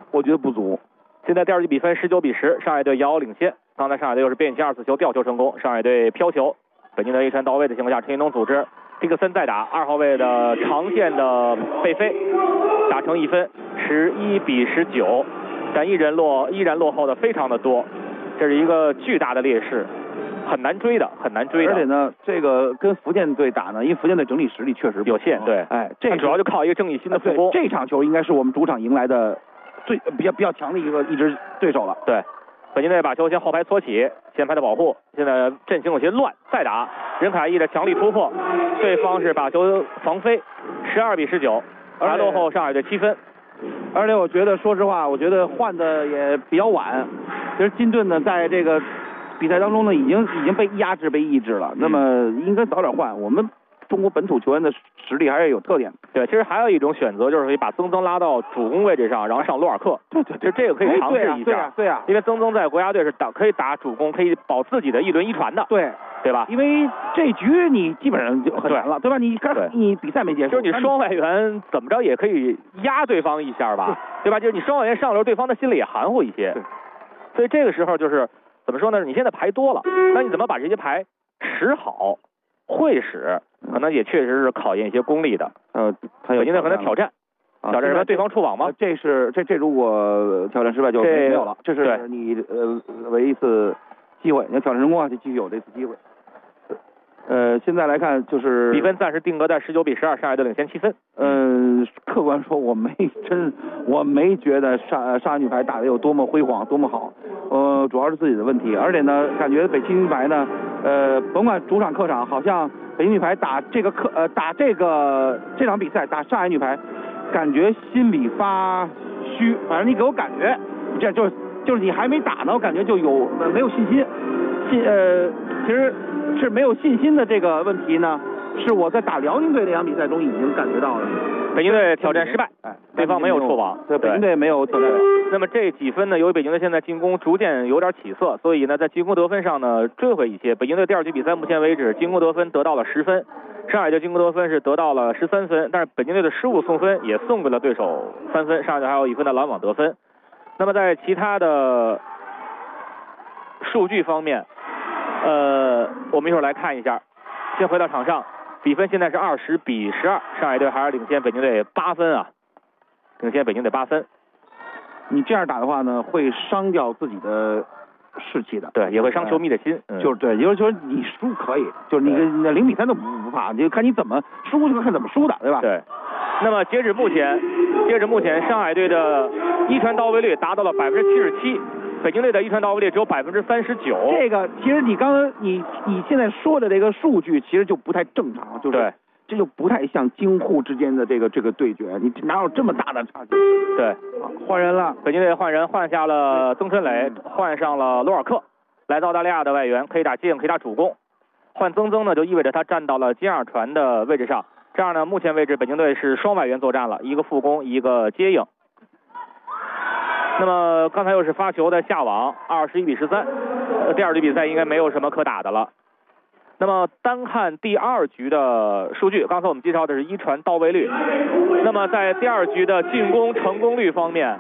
我觉得不足。 现在第二局比分19比10，上海队遥遥领先。刚才上海队又是边线2次球吊球成功，上海队飘球，北京队一传到位的情况下，陈云东组织迪克森再打，2号位的长线的贝飞打成1分，11比19，但依然落后的非常的多，这是一个巨大的劣势，很难追的。 而且呢，这个跟福建队打呢，因为福建队整体实力确实有限，对， 哎，这主要就靠一个郑义新的助攻。 这场球应该是我们主场迎来的比较强的一支对手了。 对，北京队把球先后排搓起，前排的保护，现在阵型有些乱，再打任凯毅的强力突破，对方是把球防飞，12比19，还落后上海队7分。 而且我觉得，说实话，我觉得换的也比较晚。其实金盾呢，在这个比赛当中呢，已经被压制、被抑制了。那么应该早点换。我们中国本土球员的实力还是有特点。 对，其实还有一种选择，就是可以把曾拉到主攻位置上，然后上罗尔克。 对， 就这个可以尝试一下。 对啊， 因为曾在国家队是可以打主攻，可以保自己的一轮一传的。对吧？ 因为这局你基本上就很难了，对吧？你比赛没结束， 就是你双外援怎么着也可以压对方一下吧，对吧？就是你双外援上流，对方的心里也含糊一些。所以这个时候就是怎么说呢？你现在牌多了，那你怎么把这些牌使好、会使，可能也确实是考验一些功力的。北京队和他挑战什么？对方触网吗？ 这如果挑战失败就没有了，这是你唯一一次机会，你要挑战成功啊，就继续有这次机会。现在来看就是比分暂时定格在19比12，上海队领先7分。 客观说我没觉得上海女排打得有多么辉煌，多么好。主要是自己的问题，而且呢，感觉北京女排呢，甭管主场客场，好像北京女排打这场比赛打上海女排，感觉心里发虚。反正你给我感觉，这就是你还没打呢，我感觉就没有信心。其实是没有信心的这个问题呢，是我在打辽宁队那场比赛中已经感觉到了。 北京队挑战失败，对方没有触网， 对，北京队没有挑战。 那么这几分呢，由于北京队现在进攻逐渐有点起色，所以呢，在进攻得分上呢追回一些。北京队第二局比赛目前为止进攻得分得到了10分，上海队进攻得分是得到了13分，但是北京队的失误送分也送给了对手3分，上海队还有1分的拦网得分。那么在其他的数据方面，我们一会儿来看一下。先回到场上，比分现在是20比12，上海队还是领先北京队8分啊，领先北京队8分。 你这样打的话呢，会伤掉自己的士气的。 对，也会伤球迷的心。 就是你输可以，就是你0比3都不怕，就看你怎么输，就看怎么输的，对吧？ 对。那么截止目前，上海队的一传到位率达到了77%。北京队的一传到位率只有39%。 这个其实你刚刚你现在说的这个数据其实就不太正常，就是对， 这就不太像京沪之间的这个对决，你哪有这么大的差距？ 对， 换人了， 北京队换人，换下了曾春磊，换上了罗尔克，来自澳大利亚的外援，可以打接应，可以打主攻。换曾呢，就意味着他站到了接二传的位置上。这样呢，目前为止北京队是双外援作战了，一个副攻，一个接应。那么刚才又是发球的下网，21比13，第二局比赛应该没有什么可打的了。那么单看第二局的数据，刚才我们介绍的是一传到位率。那么在第二局的进攻成功率方面，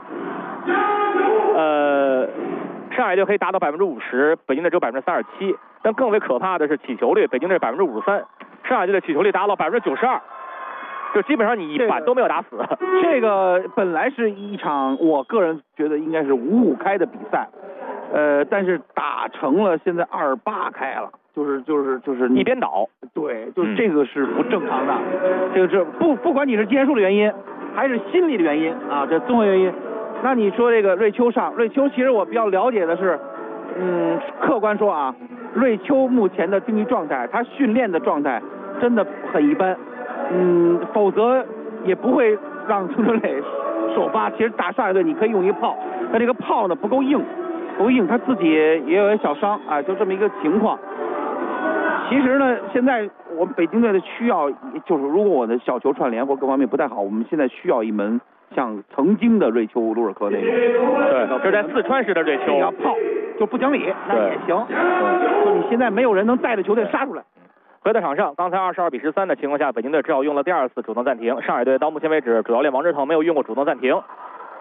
上海队可以达到50%，北京队只有37%。但更为可怕的是起球率，北京队53%，上海队的起球率达到92%。就基本上你一板都没有打死。 这个本来是一场我个人觉得应该是5-5开的比赛，但是打成了现在2-8开了，就是一边倒。 对，就是这个是不正常的。这个是不管你是技术的原因还是心理的原因啊，这综合原因。那你说这个瑞秋其实我比较了解的是，客观说啊，瑞秋目前的竞技状态，他训练的状态真的很一般。否则也不会让曾春磊首发。其实打上海队你可以用一个炮，但这个炮呢不够硬，他自己也有点小伤啊，就这么一个情况。其实呢，现在我们北京队的需要就是，如果我的小球串联或各方面不太好，我们现在需要一门像曾经的瑞秋、卢尔克那种。 对，这在四川时的瑞秋。 要炮就不讲理，那也行。就你现在没有人能带着球队杀出来。 回到场上，刚才22比13的情况下，北京队只好用了第2次主动暂停。上海队到目前为止主教练王志腾没有用过主动暂停。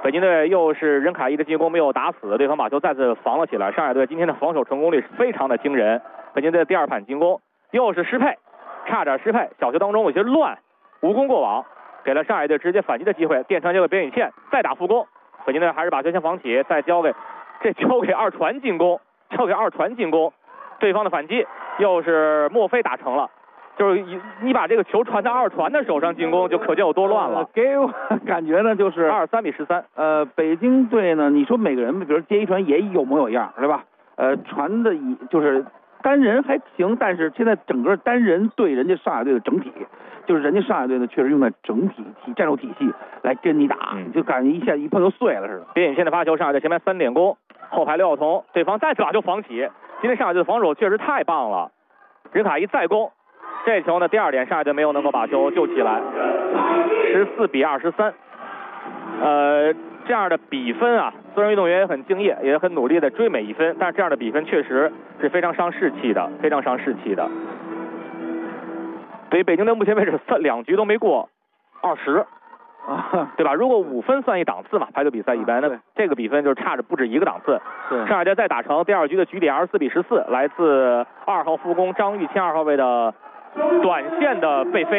北京队又是任凯一的进攻没有打死，对方把球再次防了起来。上海队今天的防守成功率是非常的惊人。北京队的第2盘进攻又是失配，差点失配，小球当中有些乱，无功过网，给了上海队直接反击的机会。电传交给边宇倩，再打副攻。北京队还是把球先防起，再交给二传进攻，对方的反击又是莫非打成了。就是你把这个球传到二传的手上进攻，就可见有多乱了。 给我感觉呢，就是 23比13。 北京队呢，你说每个人，比如接一传也有模有样，对吧？传的就是单人还行，但是现在整个单人对人家上海队的整体，就是人家上海队呢确实用在整体战术体系来跟你打，就感觉一下一碰就碎了似的。 边宇倩的发球，上海队前面3点攻，后排刘晓彤，对方再次把球防起。今天上海队的防守确实太棒了，任凯一再攻。这球呢，第2点上海队没有能够把球救起来，14比23。这样的比分啊，虽然运动员也很敬业，也很努力的追每一分，但是这样的比分确实是非常伤士气的，对于北京队目前为止2局都没过20，对吧？如果5分算一档次嘛，排球比赛一般，那这个比分就差着不止一个档次。上海队再打成第2局的局点24比14，来自2号副攻张玉谦2号位的短线的背飞。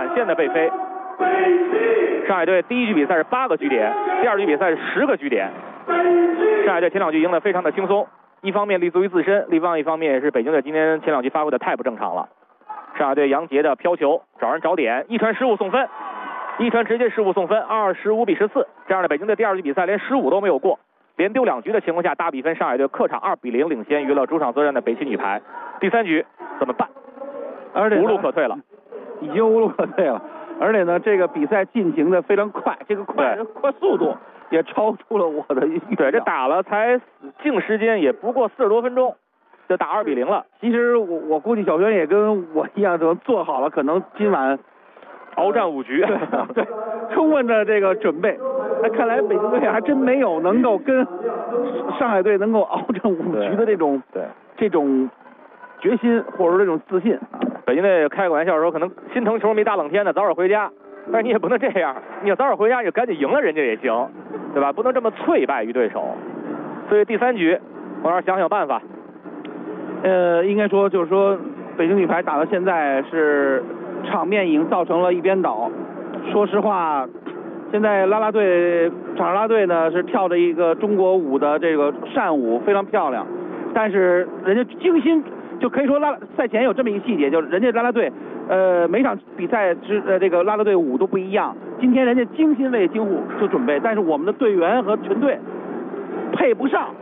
上海队第1局比赛是8个局点，第2局比赛是10个局点。上海队前2局赢得非常的轻松，一方面立足于自身，另外一方面也是北京队今天前2局发挥的太不正常了。上海队杨杰的飘球找人找点，一传失误送分，直接失误送分，25比14。这样的北京队第2局比赛连15都没有过，连丢2局的情况下，大比分上海队客场2比0领先于了主场作战的北汽女排。第3局怎么办？ 而且无路可退了， 已经无路可退了。而且呢，这个比赛进行的非常快，这个快速度也超出了我的预料。 对，这打了才净时间也不过40多分钟，就打2比0了。 其实我估计小轩也跟我一样，都做好了可能今晚鏖战5局， 对，充分的这个准备。那看来北京队还真没有能够跟上海队能够鏖战5局的这种决心或者说这种自信。 北京队开个玩笑说，可能心疼球迷大冷天的早点回家，但是你也不能这样，你要早点回家，你就赶紧赢了人家也行，对吧？不能这么脆败于对手。所以第3局，我要想办法。 应该说就是说，北京女排打到现在是场面已经造成了一边倒。说实话，现在场上啦啦队呢是跳着一个中国舞的这个扇舞，非常漂亮，但是人家精心。就可以说赛前有这么一个细节，就是人家啦啦队，每场比赛这个啦啦队舞都不一样。今天人家精心为京沪做准备，但是我们的队员和全队配不上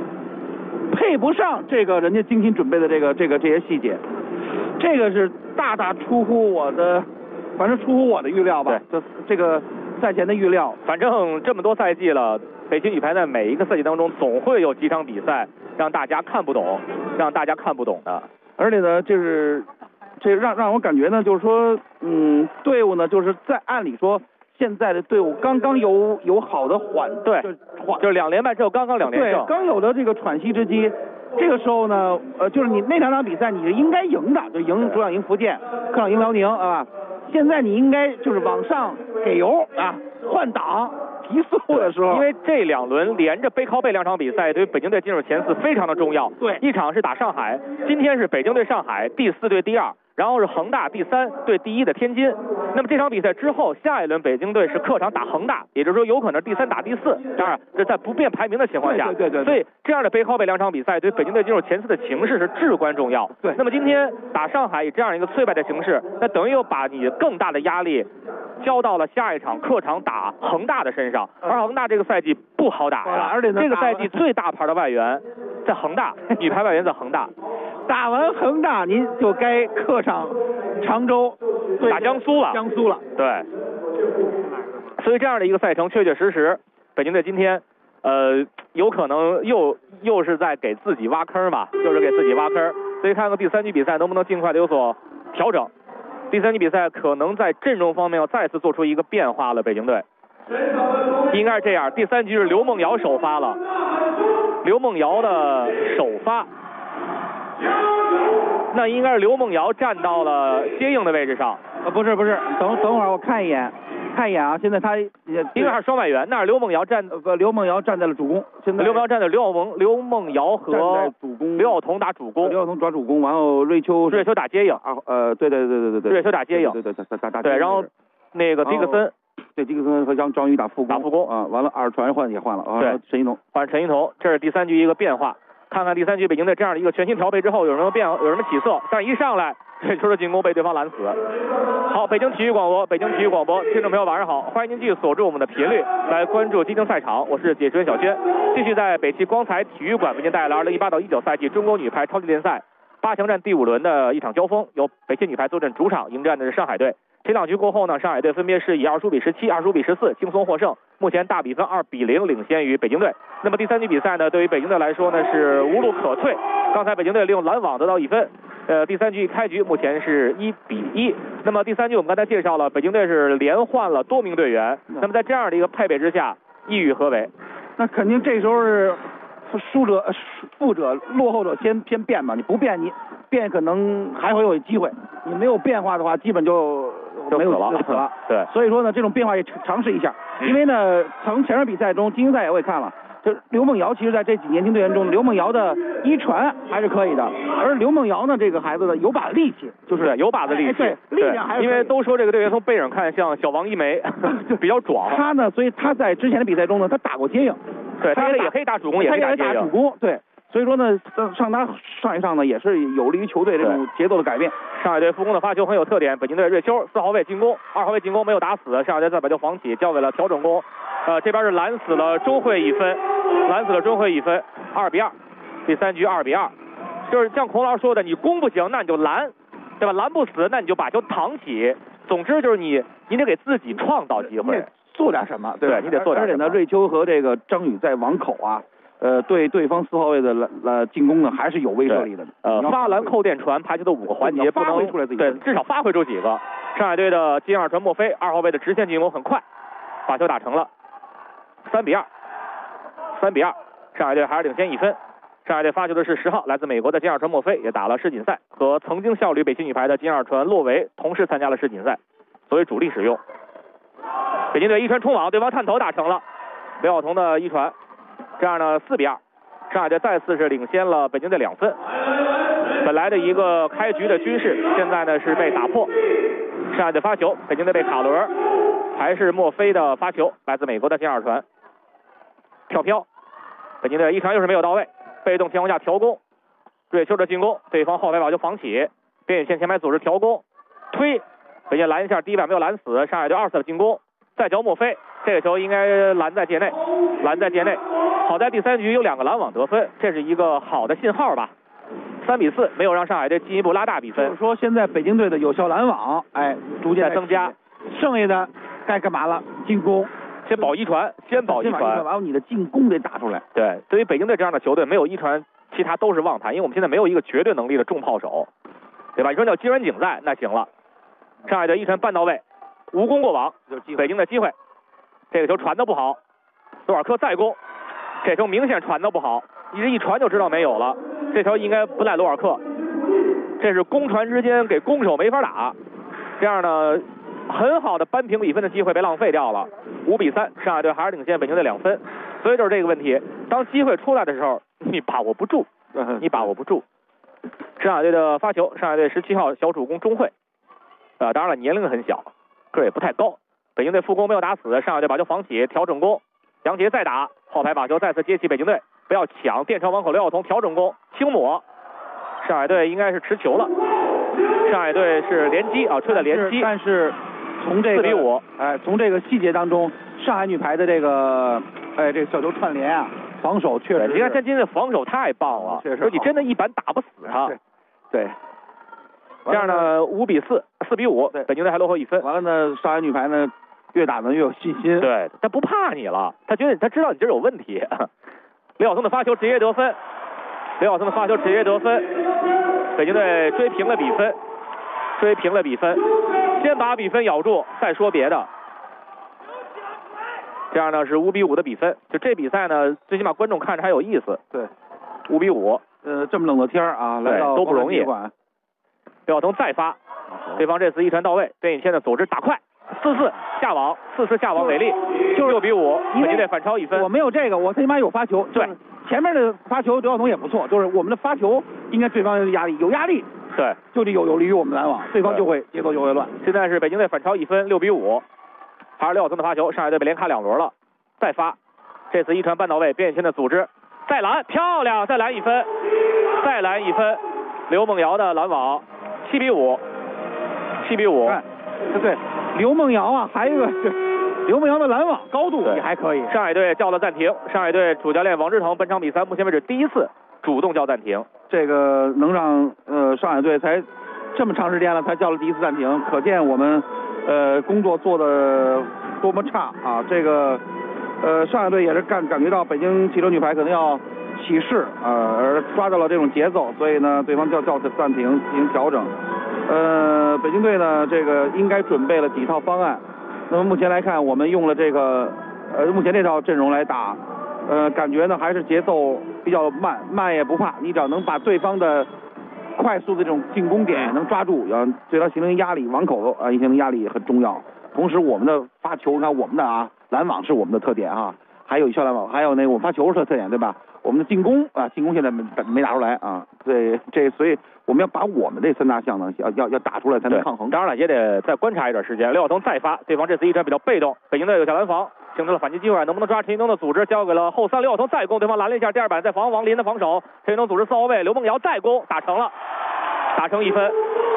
这个人家精心准备的这些细节，这个是大出乎我的，反正出乎我的预料吧。就这个赛前的预料， 反正这么多赛季了，北京女排在每一个赛季当中总会有几场比赛让大家看不懂的。 而且呢，这让我感觉呢，就是说，队伍呢，就是在按理说现在的队伍刚刚有好的就是2连败之后刚2连胜， 对，刚有了这个喘息之机。这个时候呢，就是你那2场比赛你是应该赢的，就主场赢福建，客场赢辽宁啊。现在你应该就是往上给油啊，换挡提速的时候， 因为这2轮连着背靠背2场比赛，对于北京队进入前4非常的重要。 对， 一场是打上海，今天是北京对上海，第4对第2，然后是恒大第3对第1的天津。那么这场比赛之后，下一轮北京队是客场打恒大，也就是说有可能第3打第4。当然，这在不变排名的情况下， 对。 所以这样的背靠背2场比赛，对北京队进入前4的情势是至关重要。 对。 那么今天打上海以这样一个脆败的形势，那等于又把你更大的压力交到了下一场客场打恒大的身上，而恒大这个赛季不好打呀， 而且这个赛季最大牌的外援在恒大，女排外援在恒大。 打完恒大，您就该客场常州打江苏了。对。所以这样的一个赛程，确实，北京队今天，有可能又是在给自己挖坑吧，所以看看第3局比赛能不能尽快的有所调整。第3局比赛可能在阵容方面要再次做出一个变化了，北京队应该是这样。第3局是刘梦瑶首发了，那应该是刘梦瑶站到了接应的位置上。 不是，等会儿我看一眼。 看一眼啊，现在他因为还是双外援，那是刘梦瑶刘梦瑶站在了主攻，现在刘梦瑶站在刘梦瑶和主攻， 刘晓彤打主攻， 刘晓彤抓主攻，然后瑞秋打接应对， 瑞秋打接应， 对， 然后那个迪克森。 对，迪克森和张宇打副攻啊，完了二传也换了啊， 对， 陈一彤换陈一彤，这是第3局一个变化。看看第3局北京队这样的一个全新调配之后有什么起色，但是一上来这球的进攻被对方拦死。好，北京体育广播，听众朋友晚上好，欢迎您继续锁住我们的频率来关注激情赛场，我是解说员小轩，继续在北汽光彩体育馆为您带来2018到19赛季中国女排超级联赛8强战第5轮的一场交锋，由北汽女排坐镇主场迎战的是上海队。前2局过后呢，上海队分别是以25比17、25比14轻松获胜，目前大比分2比0领先于北京队。那么第3局比赛呢，对于北京队来说呢是无路可退。刚才北京队利用拦网得到1分，第3局一开局目前是1比1。那么第3局我们刚才介绍了，北京队是连换了多名队员。那么在这样的一个配备之下，意欲何为？ 那肯定这时候是负者落后者先变嘛，你不变你变可能还会有机会，你没有变化的话，基本就没有死了。 对， 所以说呢，这种变化也尝试一下，因为呢，从前面比赛中，精英赛我也看了，就刘梦瑶其实在这几年轻队员中，刘梦瑶的一传还是可以的，而刘梦瑶呢，这个孩子呢有把力气，就是有把子力气， 对，力量还是因为都说这个队员从背上看像小王一梅，比较壮。 他呢，所以他在之前的比赛中呢，他打过接应， 对，他也可以打主攻，也可以打主攻，对。所以说呢，上一上呢也是有利于球队这种节奏的改变。 上海队副攻的发球很有特点，北京队瑞秋4号位进攻，2号位进攻没有打死，上海队再把球防起，交给了调整攻。这边是拦死了周慧1分，2比2。第3局2比2，就是像孔老师说的，你攻不行，那你就拦，对吧？拦不死，那你就把球躺起。总之就是你得给自己创造机会， 做点什么， 对，你得做点什么。 而且呢，瑞秋和这个张宇在网口啊。对对方4号位的进攻呢，还是有威慑力的。 发篮、扣电传排球的5个环节， 发挥出来自己， 对，至少发挥出几个。上海队的接应2传莫非，2号位的直线进攻很快，把球打成了3比2。上海队还是领先1分。上海队发球的是10号，来自美国的接应2传莫非，也打了世锦赛，和曾经效力北汽女排的接应2传洛维同时参加了世锦赛，作为主力使用。北京队一传冲网，对方探头打成了刘晓彤的一传。这样呢，4比2，上海队再次是领先了北京队2分。本来的一个开局的均势，现在呢是被打破。上海队发球，北京队被卡伦，还是莫非的发球，来自美国的接2传，飘。北京队一传又是没有到位，被动情况下调攻，瑞秋的进攻，对方后排把球防起，边线前排组织调攻，推，北京拦一下，第一板没有拦死，上海队2次的进攻，再交莫非。这个球应该拦在界内，好在第3局有2个拦网得分，这是一个好的信号吧。3比4，没有让上海队进一步拉大比分。 就是说现在北京队的有效拦网，逐渐增加， 剩下的该干嘛了？进攻， 先保一传， 完了你的进攻得打出来。 对，对于北京队这样的球队，没有一传，其他都是望谈，因为我们现在没有一个绝对能力的重炮手，对吧？你说叫金元景在，那行了。上海队一传半到位，无功过网，北京的机会。这个球传的不好，罗尔科再攻，这球明显传的不好，你这一传就知道没有了。这球应该不赖罗尔克，这是攻传之间给攻手没法打，这样呢，很好的扳平比分的机会被浪费掉了。5比3，上海队还是领先北京队2分。所以就是这个问题，当机会出来的时候，你把握不住。上海队的发球，上海队17号小主攻钟慧，当然了，年龄很小，个儿也不太高。北京队副攻没有打死，上海队把球防起，调整攻，杨杰再打，后排把球再次接起，北京队不要抢，电传网口刘晓彤调整攻，轻抹，上海队应该是持球了，上海队是连击吹的连击， 但是从这个4 比5， 从这个细节当中，上海女排的这个这个小球串联啊，防守确实， 你看今天的防守太棒了，说你真的一板打不死他，对。这样呢，5比4，4比5，北京队还落后1分。 完了呢，上海女排呢越打呢越有信心。 对，他不怕你了，他知道你这有问题。刘晓彤的发球直接得分，北京队追平了比分，先把比分咬住，再说别的。这样呢是5比5的比分，就这比赛呢，最起码观众看着还有意思。 对 ，5比5。 这么冷的天啊，来到都不容易。刘晓彤再发，对方这次一传到位，边一签的组织打快， 4-4下网，4-4下网给力，就是6比5，北京队反超1分。 我没有这个，我最起码有发球。 对， 前面的发球刘晓彤也不错，就是我们的发球应该对方有压力，有压力。 对， 就得有利于我们拦网，对方就会节奏就会乱。 现在是北京队反超1分，6比5，还是刘晓彤的发球，上海队被连卡2轮了，再发，这次一传半到位，边野谦的组织，再拦，漂亮，再拦1分，再拦1分，刘梦瑶的拦网，7比5，7比5。 对，刘梦瑶啊，还有一个是刘梦瑶的拦网高度也还可以。 上海队叫了暂停，上海队主教练王志腾本场比赛目前为止第一次主动叫暂停。 这个能让上海队才这么长时间了才叫了第一次暂停，可见我们工作做的多么差啊！这个上海队也是感觉到北京汽车女排可能要起势而抓到了这种节奏，所以呢对方叫暂停进行调整。北京队呢这个应该准备了几套方案，那么目前来看我们用了这个目前这套阵容来打。感觉呢还是节奏比较慢也不怕，你只要能把对方的快速的这种进攻点能抓住，要对他形成压力，网口形成压力也很重要。同时我们的发球，你看我们的拦网是我们的特点啊，还有一效拦网，还有那个我们发球是特点，对吧？我们的进攻进攻现在没打出来啊，对，所以我们要把我们这3大项呢要打出来才能抗衡。 当然了，也得再观察一段时间。刘晓彤再发，对方这次一传比较被动，北京队有下拦防。形成了反击机会，能不能抓陈云东的组织？交给了后3，刘晓彤再攻，对方拦了一下，第2板再防王林的防守，陈云东组织4号位，刘梦瑶再攻，打成了，打成1分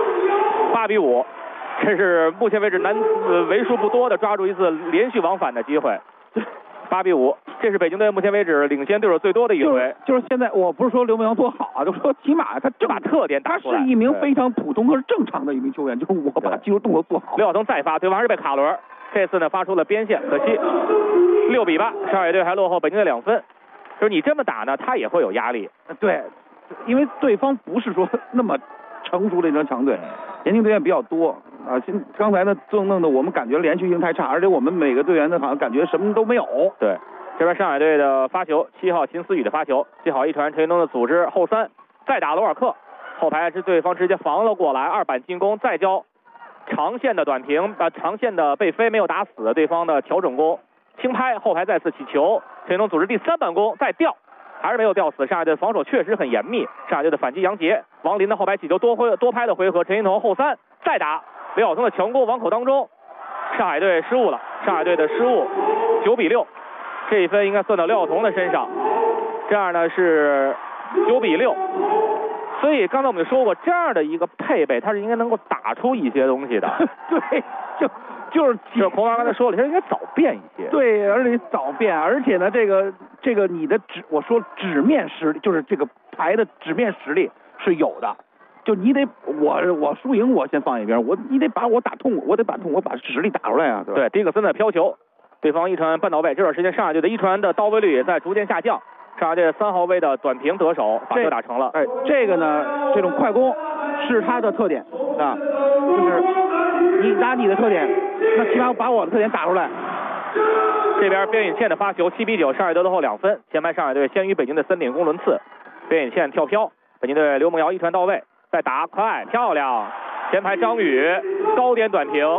，8比5，这是目前为止男子为数不多的抓住一次连续往返的机会，8比5，这是北京队目前为止领先对手最多的一回。 就是现在，我不是说刘梦瑶多好啊，就说起码他把特点打出来， 他是一名非常普通和正常的一名球员，就是我把技术动作做好。 刘晓彤再发，对方还是被卡轮。这次呢发出了边线，可惜6比8，上海队还落后北京队2分。就是你这么打呢，他也会有压力。 对，因为对方不是说那么成熟的一支强队，年轻队员比较多啊。刚才呢弄得我们感觉连续性太差，而且我们每个队员呢好像感觉什么都没有。 对，这边上海队的发球，7号秦思雨的发球，7号一传陈云东的组织，后3再打罗尔克，后排是对方直接防了过来，2板进攻再交。长线的短平，长线的被飞没有打死，对方的调整攻，轻拍后排再次起球，陈云东组织第3板攻再吊，还是没有吊死。上海队防守确实很严密，上海队的反击杨杰，王林的后排起球多拍的回合，陈云彤后3再打，刘晓彤的强攻网口当中，上海队失误了，上海队的失误，9比6，这一分应该算到刘晓彤的身上，这样呢是9比6。所以刚才我们就说过，这样的一个配备，它是应该能够打出一些东西的。 对，就是孔老刚才说了，它应该早变一些。 对，而且早变，而且呢，这个你的我说纸面实力，就是这个牌的纸面实力是有的。就你得我输赢我先放一边，你得把我打痛，我把实力打出来啊，对吧？ 对，迪克森的飘球，对方一传半到位，这段时间上海队的一传的到位率也在逐渐下降。上海队3号位的短平得手，把球打成了。 这个呢，这种快攻是他的特点啊，就是你打你的特点，那起码把我的特点打出来。 这边边野茜的发球7比9，上海队落后2分。前排上海队先于北京的3点攻轮次，边野茜跳飘，北京队刘梦瑶一传到位，再打快漂亮。前排张宇高点短平，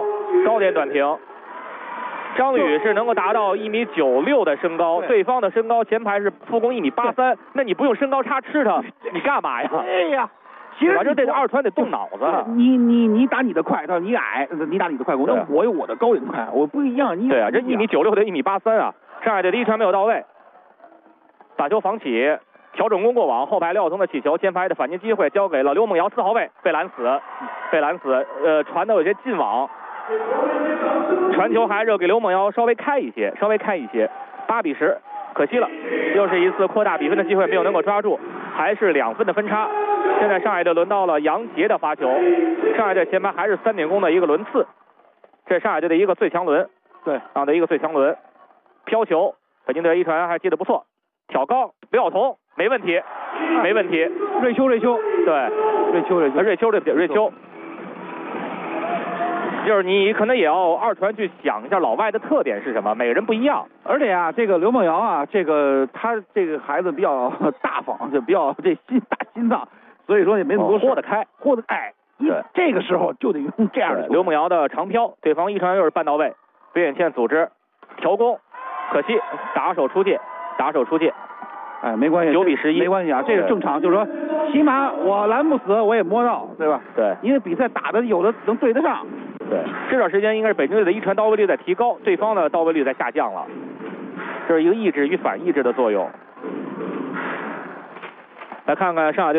张宇是能够达到1.96米的身高，对方的身高前排是副攻1.83米，那你不用身高差吃他，你干嘛呀？ 哎呀，其实反正这个2传得动脑子。 你打你的快，他说你矮，你打你的快攻，那我有我的高点快，我不一样。 对啊，这1.96米对1.83米啊，上海队的一传没有到位，打球防起，调整攻过网，后排廖晓彤的起球，前排的反击机会交给了刘梦瑶4号位，被拦死，传的有些近网。传球还是给刘梦瑶稍微开一些，8比10，可惜了，又是一次扩大比分的机会没有能够抓住，还是2分的分差。现在上海队轮到了杨杰的发球，上海队前排还是3点攻的一个轮次，这是上海队的一个最强轮，飘球，北京队一传还接得不错，挑高，刘晓彤没问题，瑞秋，对，瑞秋。就是你可能也要2传去想一下老外的特点是什么，每个人不一样。 而且啊，这个刘梦瑶啊，他这个孩子比较大方，就比较大心脏，所以说也没怎么多豁得开， 这个时候就得用这样的。 刘梦瑶的长飘，对方一传又是半到位，边远倩组织调攻，可惜打手出界。 哎，没关系 ，9比11， 没关系啊，这是正常，就是说，起码我拦不死，我也摸到，对吧？ 对， 因为比赛打的有的能对得上。 对，这段时间应该是北京队的一传到位率在提高，对方的到位率在下降了，这是一个抑制与反抑制的作用。来看看上海队。